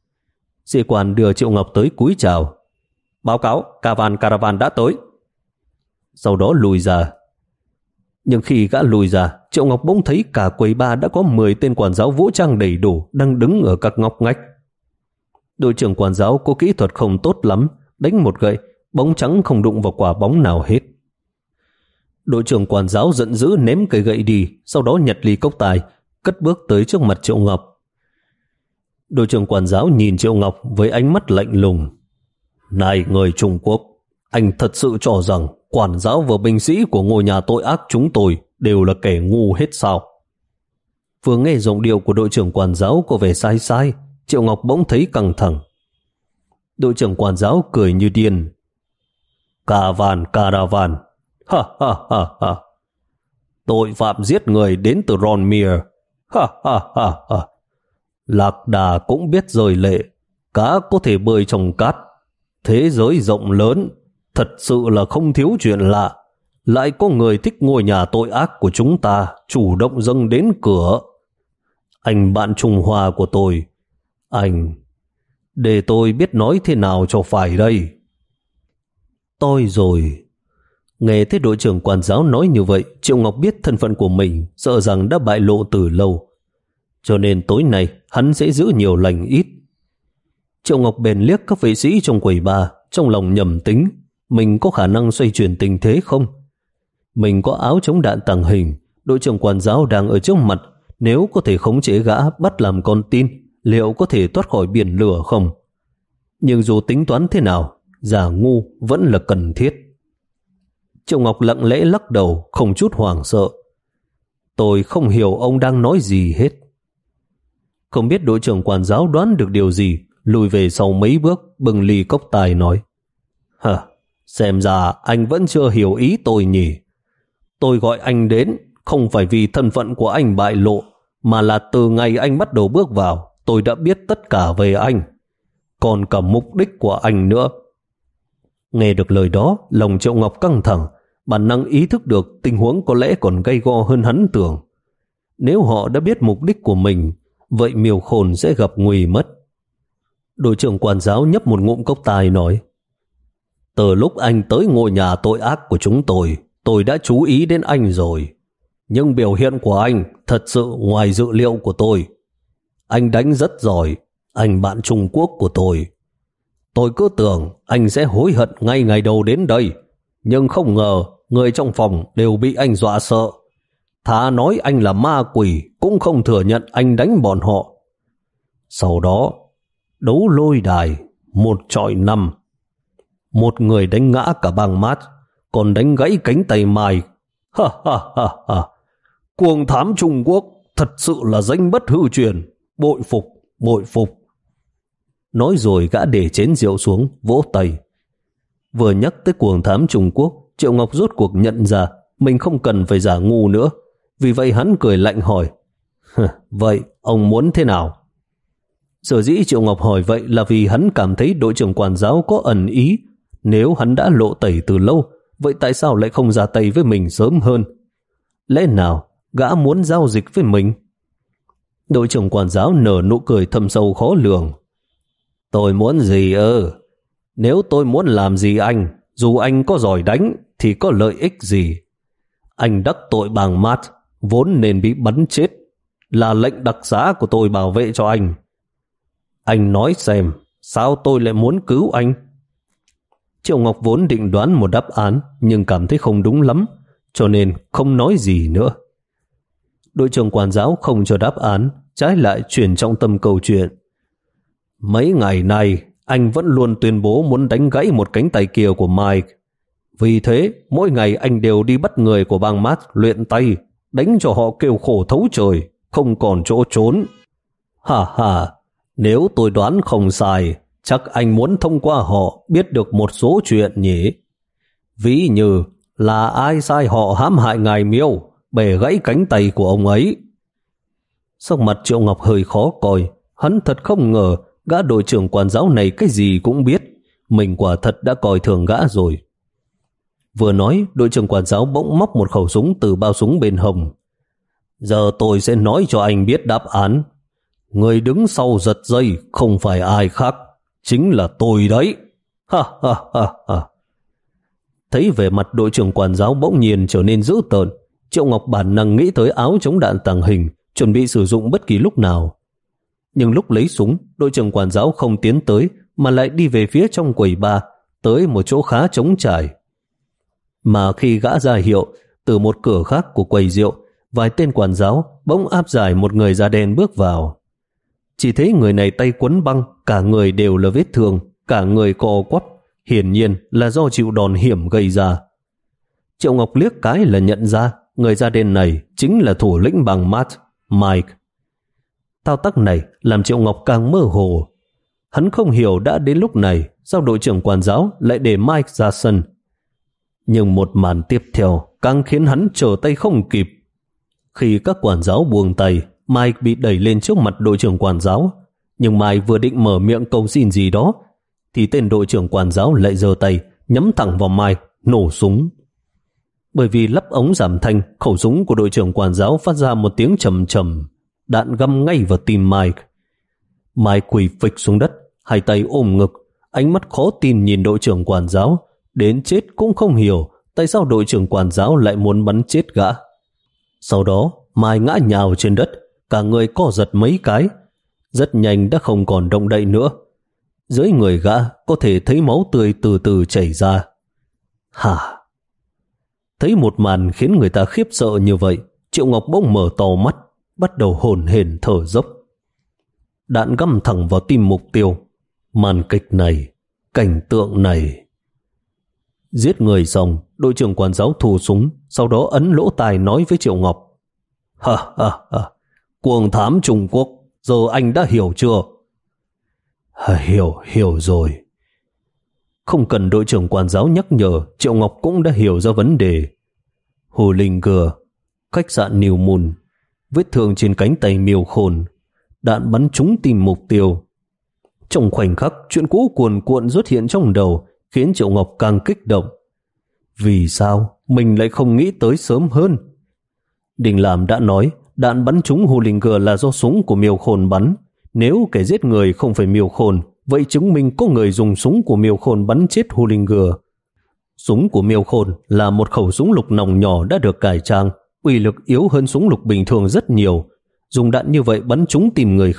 Sĩ quan đưa Triệu Ngọc tới cúi chào. Báo cáo, caravan caravan đã tới. Sau đó lùi ra. Nhưng khi gã lùi ra, Triệu Ngọc bỗng thấy cả quầy bar đã có mười tên quản giáo vũ trang đầy đủ đang đứng ở các ngóc ngách. Đội trưởng quản giáo có kỹ thuật không tốt lắm, đánh một gậy, bóng trắng không đụng vào quả bóng nào hết. Đội trưởng quản giáo giận dữ ném cây gậy đi, sau đó nhặt ly cốc tài, cất bước tới trước mặt Triệu Ngọc. Đội trưởng quản giáo nhìn Triệu Ngọc với ánh mắt lạnh lùng. Này người Trung Quốc, anh thật sự cho rằng quản giáo và binh sĩ của ngôi nhà tội ác chúng tôi đều là kẻ ngu hết sao? Vừa nghe giọng điệu của đội trưởng quản giáo có vẻ sai sai, Triệu Ngọc bỗng thấy căng thẳng. Đội trưởng quản giáo cười như điên. Caravan, caravan, ha ha ha ha. Tội phạm giết người đến từ Ronmir, ha ha ha ha. Lạc đà cũng biết rời lệ, cá có thể bơi trong cát. Thế giới rộng lớn, thật sự là không thiếu chuyện lạ. Lại có người thích ngôi nhà tội ác của chúng ta chủ động dâng đến cửa. Anh bạn Trung Hoa của tôi, anh, để tôi biết nói thế nào cho phải đây. Tôi rồi. Nghe thấy đội trưởng quản giáo nói như vậy, Triệu Ngọc biết thân phận của mình sợ rằng đã bại lộ từ lâu. Cho nên tối nay hắn sẽ giữ nhiều lành ít. Triệu Ngọc bèn liếc các vệ sĩ trong quầy bar, trong lòng nhầm tính mình có khả năng xoay chuyển tình thế không. Mình có áo chống đạn tàng hình, đội trưởng quản giáo đang ở trước mặt, nếu có thể khống chế gã bắt làm con tin, liệu có thể thoát khỏi biển lửa không? Nhưng dù tính toán thế nào, giả ngu vẫn là cần thiết. Triệu Ngọc lặng lẽ lắc đầu, không chút hoảng sợ. Tôi không hiểu ông đang nói gì hết. Không biết đội trưởng quản giáo đoán được điều gì, lùi về sau mấy bước, bưng ly cốc tài nói. Hả, xem ra anh vẫn chưa hiểu ý tôi nhỉ. Tôi gọi anh đến không phải vì thân phận của anh bại lộ, mà là từ ngày anh bắt đầu bước vào, tôi đã biết tất cả về anh, còn cả mục đích của anh nữa. Nghe được lời đó, lòng Triệu Ngọc căng thẳng, bản năng ý thức được tình huống có lẽ còn gay go hơn hắn tưởng. Nếu họ đã biết mục đích của mình, vậy Miêu Khôn sẽ gặp nguy mất. Đội trưởng quản giáo nhấp một ngụm cốc tài nói. Từ lúc anh tới ngôi nhà tội ác của chúng tôi, tôi đã chú ý đến anh rồi. Nhưng biểu hiện của anh thật sự ngoài dự liệu của tôi. Anh đánh rất giỏi, anh bạn Trung Quốc của tôi. Tôi cứ tưởng anh sẽ hối hận ngay ngày đầu đến đây, nhưng không ngờ người trong phòng đều bị anh dọa sợ. Thà nói anh là ma quỷ cũng không thừa nhận anh đánh bọn họ. Sau đó, đấu lôi đài, một chọi năm. Một người đánh ngã cả bang mát, còn đánh gãy cánh tay Mike. Ha ha ha ha. Cuồng thám Trung Quốc thật sự là danh bất hư truyền. Bội phục, bội phục. Nói rồi gã để chén rượu xuống, vỗ tay. Vừa nhắc tới cuồng thám Trung Quốc, Triệu Ngọc rốt cuộc nhận ra mình không cần phải giả ngu nữa. Vì vậy hắn cười lạnh hỏi, vậy ông muốn thế nào? Sở dĩ Triệu Ngọc hỏi vậy là vì hắn cảm thấy đội trưởng quản giáo có ẩn ý. Nếu hắn đã lộ tẩy từ lâu, vậy tại sao lại không ra tay với mình sớm hơn? Lẽ nào gã muốn giao dịch với mình? Đội trưởng quản giáo nở nụ cười thâm sâu khó lường. Tôi muốn gì ư? Nếu tôi muốn làm gì anh, dù anh có giỏi đánh thì có lợi ích gì? Anh đắc tội bang mát, vốn nên bị bắn chết, là lệnh đặc xá của tôi bảo vệ cho anh. Anh nói xem, sao tôi lại muốn cứu anh? Triệu Ngọc vốn định đoán một đáp án, nhưng cảm thấy không đúng lắm, cho nên không nói gì nữa. Đội trưởng quản giáo không cho đáp án, trái lại chuyển trọng tâm câu chuyện. Mấy ngày nay, anh vẫn luôn tuyên bố muốn đánh gãy một cánh tay kia của Mike. Vì thế, mỗi ngày anh đều đi bắt người của bang mát luyện tay, đánh cho họ kêu khổ thấu trời, không còn chỗ trốn. Hà hà, nếu tôi đoán không sai, chắc anh muốn thông qua họ biết được một số chuyện nhỉ? Ví như là ai sai họ hãm hại ngài Miêu, bẻ gãy cánh tay của ông ấy. Sắc mặt Triệu Ngọc hơi khó coi, hắn thật không ngờ gã đội trưởng quản giáo này cái gì cũng biết, mình quả thật đã coi thường gã rồi. Vừa nói, đội trưởng quản giáo bỗng móc một khẩu súng từ bao súng bên hông. Giờ tôi sẽ nói cho anh biết đáp án. Người đứng sau giật dây không phải ai khác, chính là tôi đấy. Ha ha ha ha. Thấy vẻ mặt đội trưởng quản giáo bỗng nhiên trở nên dữ tợn, Triệu Ngọc bản năng nghĩ tới áo chống đạn tàng hình, chuẩn bị sử dụng bất kỳ lúc nào. Nhưng lúc lấy súng, đội trưởng quản giáo không tiến tới mà lại đi về phía trong quầy bar, tới một chỗ khá trống trải. Mà khi gã ra hiệu, từ một cửa khác của quầy rượu, vài tên quản giáo bỗng áp giải một người da đen bước vào. Chỉ thấy người này tay quấn băng, cả người đều là vết thương, cả người co quắp, hiển nhiên là do chịu đòn hiểm gây ra. Triệu Ngọc liếc cái là nhận ra người da đen này chính là thủ lĩnh bang mát, Mike. Thao tác này làm Triệu Ngọc càng mơ hồ. Hắn không hiểu đã đến lúc này sao đội trưởng quản giáo lại để Mike ra sân. Nhưng một màn tiếp theo càng khiến hắn trở tay không kịp. Khi các quản giáo buông tay, Mike bị đẩy lên trước mặt đội trưởng quản giáo. Nhưng Mike vừa định mở miệng cầu xin gì đó, thì tên đội trưởng quản giáo lại giơ tay nhắm thẳng vào Mike, nổ súng. Bởi vì lắp ống giảm thanh, khẩu súng của đội trưởng quản giáo phát ra một tiếng trầm trầm, đạn găm ngay vào tim Mike. Mike quỳ phịch xuống đất, hai tay ôm ngực, ánh mắt khó tin nhìn đội trưởng quản giáo, đến chết cũng không hiểu tại sao đội trưởng quản giáo lại muốn bắn chết gã. Sau đó, Mike ngã nhào trên đất, cả người co giật mấy cái, rất nhanh đã không còn động đậy nữa. Dưới người gã có thể thấy máu tươi từ từ chảy ra. Hả? Thấy một màn khiến người ta khiếp sợ như vậy, Triệu Ngọc bỗng mở to mắt, bắt đầu hổn hển thở dốc. Đạn găm thẳng vào tim mục tiêu. Màn kịch này, cảnh tượng này. Giết người xong, đội trưởng quản giáo thu súng, sau đó ấn lỗ tai nói với Triệu Ngọc. Ha ha ha, cuồng thám Trung Quốc, giờ anh đã hiểu chưa? Ha, hiểu, hiểu rồi. Không cần đội trưởng quản giáo nhắc nhở, Triệu Ngọc cũng đã hiểu ra vấn đề. Hồ Linh Gừa, khách sạn New Moon, vết thương trên cánh tay Miêu Khôn, đạn bắn trúng tim mục tiêu. Trong khoảnh khắc, chuyện cũ cuồn cuộn xuất hiện trong đầu, khiến Triệu Ngọc càng kích động. Vì sao mình lại không nghĩ tới sớm hơn? Đình Làm đã nói, đạn bắn trúng Hồ Linh Gừa là do súng của Miêu Khôn bắn. Nếu kẻ giết người không phải Miêu Khôn, vậy chứng minh có người dùng súng của Miêu Khôn bắn chết Hồ Linh Gừa. Súng của Miêu Khôn là một khẩu súng lục nòng nhỏ đã được cải trang, uy lực yếu hơn súng lục bình thường rất nhiều. Dùng đạn như vậy bắn trúng tìm người khác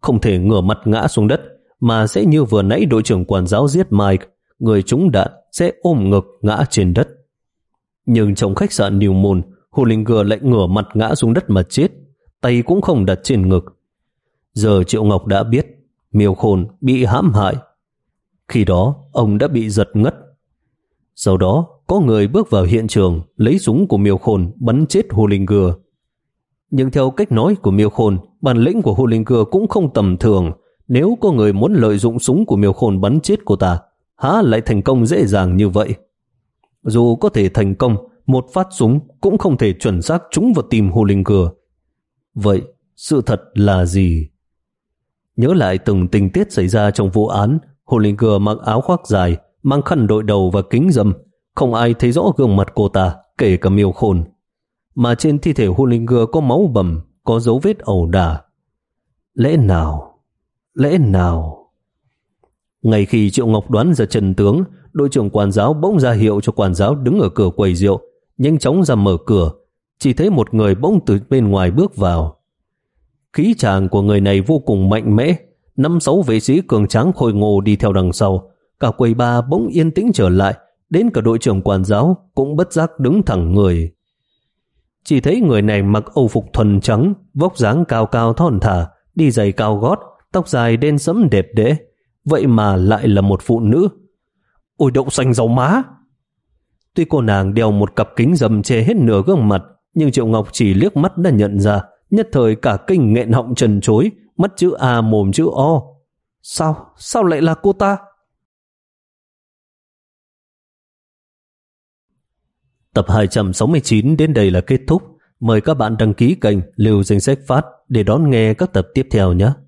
không thể ngửa mặt ngã xuống đất, mà sẽ như vừa nãy đội trưởng quản giáo giết Mike, người trúng đạn sẽ ôm ngực ngã trên đất. Nhưng trong khách sạn New Moon, Hollinger lại ngửa mặt ngã xuống đất mà chết, tay cũng không đặt trên ngực. Giờ Triệu Ngọc đã biết Miêu Khôn bị hãm hại. Khi đó ông đã bị giật ngất. Sau đó có người bước vào hiện trường, lấy súng của Miêu Khôn bắn chết Hollinger. Nhưng theo cách nói của Miêu Khôn, bản lĩnh của Hollinger cũng không tầm thường. Nếu có người muốn lợi dụng súng của Miêu Khôn bắn chết cô ta, há lại thành công dễ dàng như vậy? Dù có thể thành công, một phát súng cũng không thể chuẩn xác trúng vào tim Hollinger. Vậy sự thật là gì? Nhớ lại từng tình tiết xảy ra trong vụ án, Hollinger mặc áo khoác dài, mang khăn đội đầu và kính râm. Không ai thấy rõ gương mặt cô ta, kể cả Miêu Khôn. Mà trên thi thể Hollinger có máu bầm, có dấu vết ẩu đả. Lẽ nào? Lẽ nào? Ngay khi Triệu Ngọc đoán ra chân tướng, đội trưởng quản giáo bỗng ra hiệu cho quản giáo đứng ở cửa quầy rượu, nhanh chóng ra mở cửa. Chỉ thấy một người bỗng từ bên ngoài bước vào. Khí tràng của người này vô cùng mạnh mẽ, năm sáu vệ sĩ cường tráng khôi ngô đi theo đằng sau. Cả quầy bar bỗng yên tĩnh trở lại, đến cả đội trưởng quản giáo cũng bất giác đứng thẳng người. Chỉ thấy người này mặc âu phục thuần trắng, vóc dáng cao cao thon thả, đi giày cao gót, tóc dài đen sẫm đẹp đẽ, vậy mà lại là một phụ nữ. Ôi đậu xanh rau má! Tuy cô nàng đeo một cặp kính râm che hết nửa gương mặt, nhưng Triệu Ngọc chỉ liếc mắt đã nhận ra, nhất thời cả kinh nghẹn họng trần trối, mắt chữ A mồm chữ O. Sao? Sao lại là cô ta? Tập hai trăm sáu mươi chín đến đây là kết thúc. Mời các bạn đăng ký kênh Lưu Danh Sách Phát để đón nghe các tập tiếp theo nhé.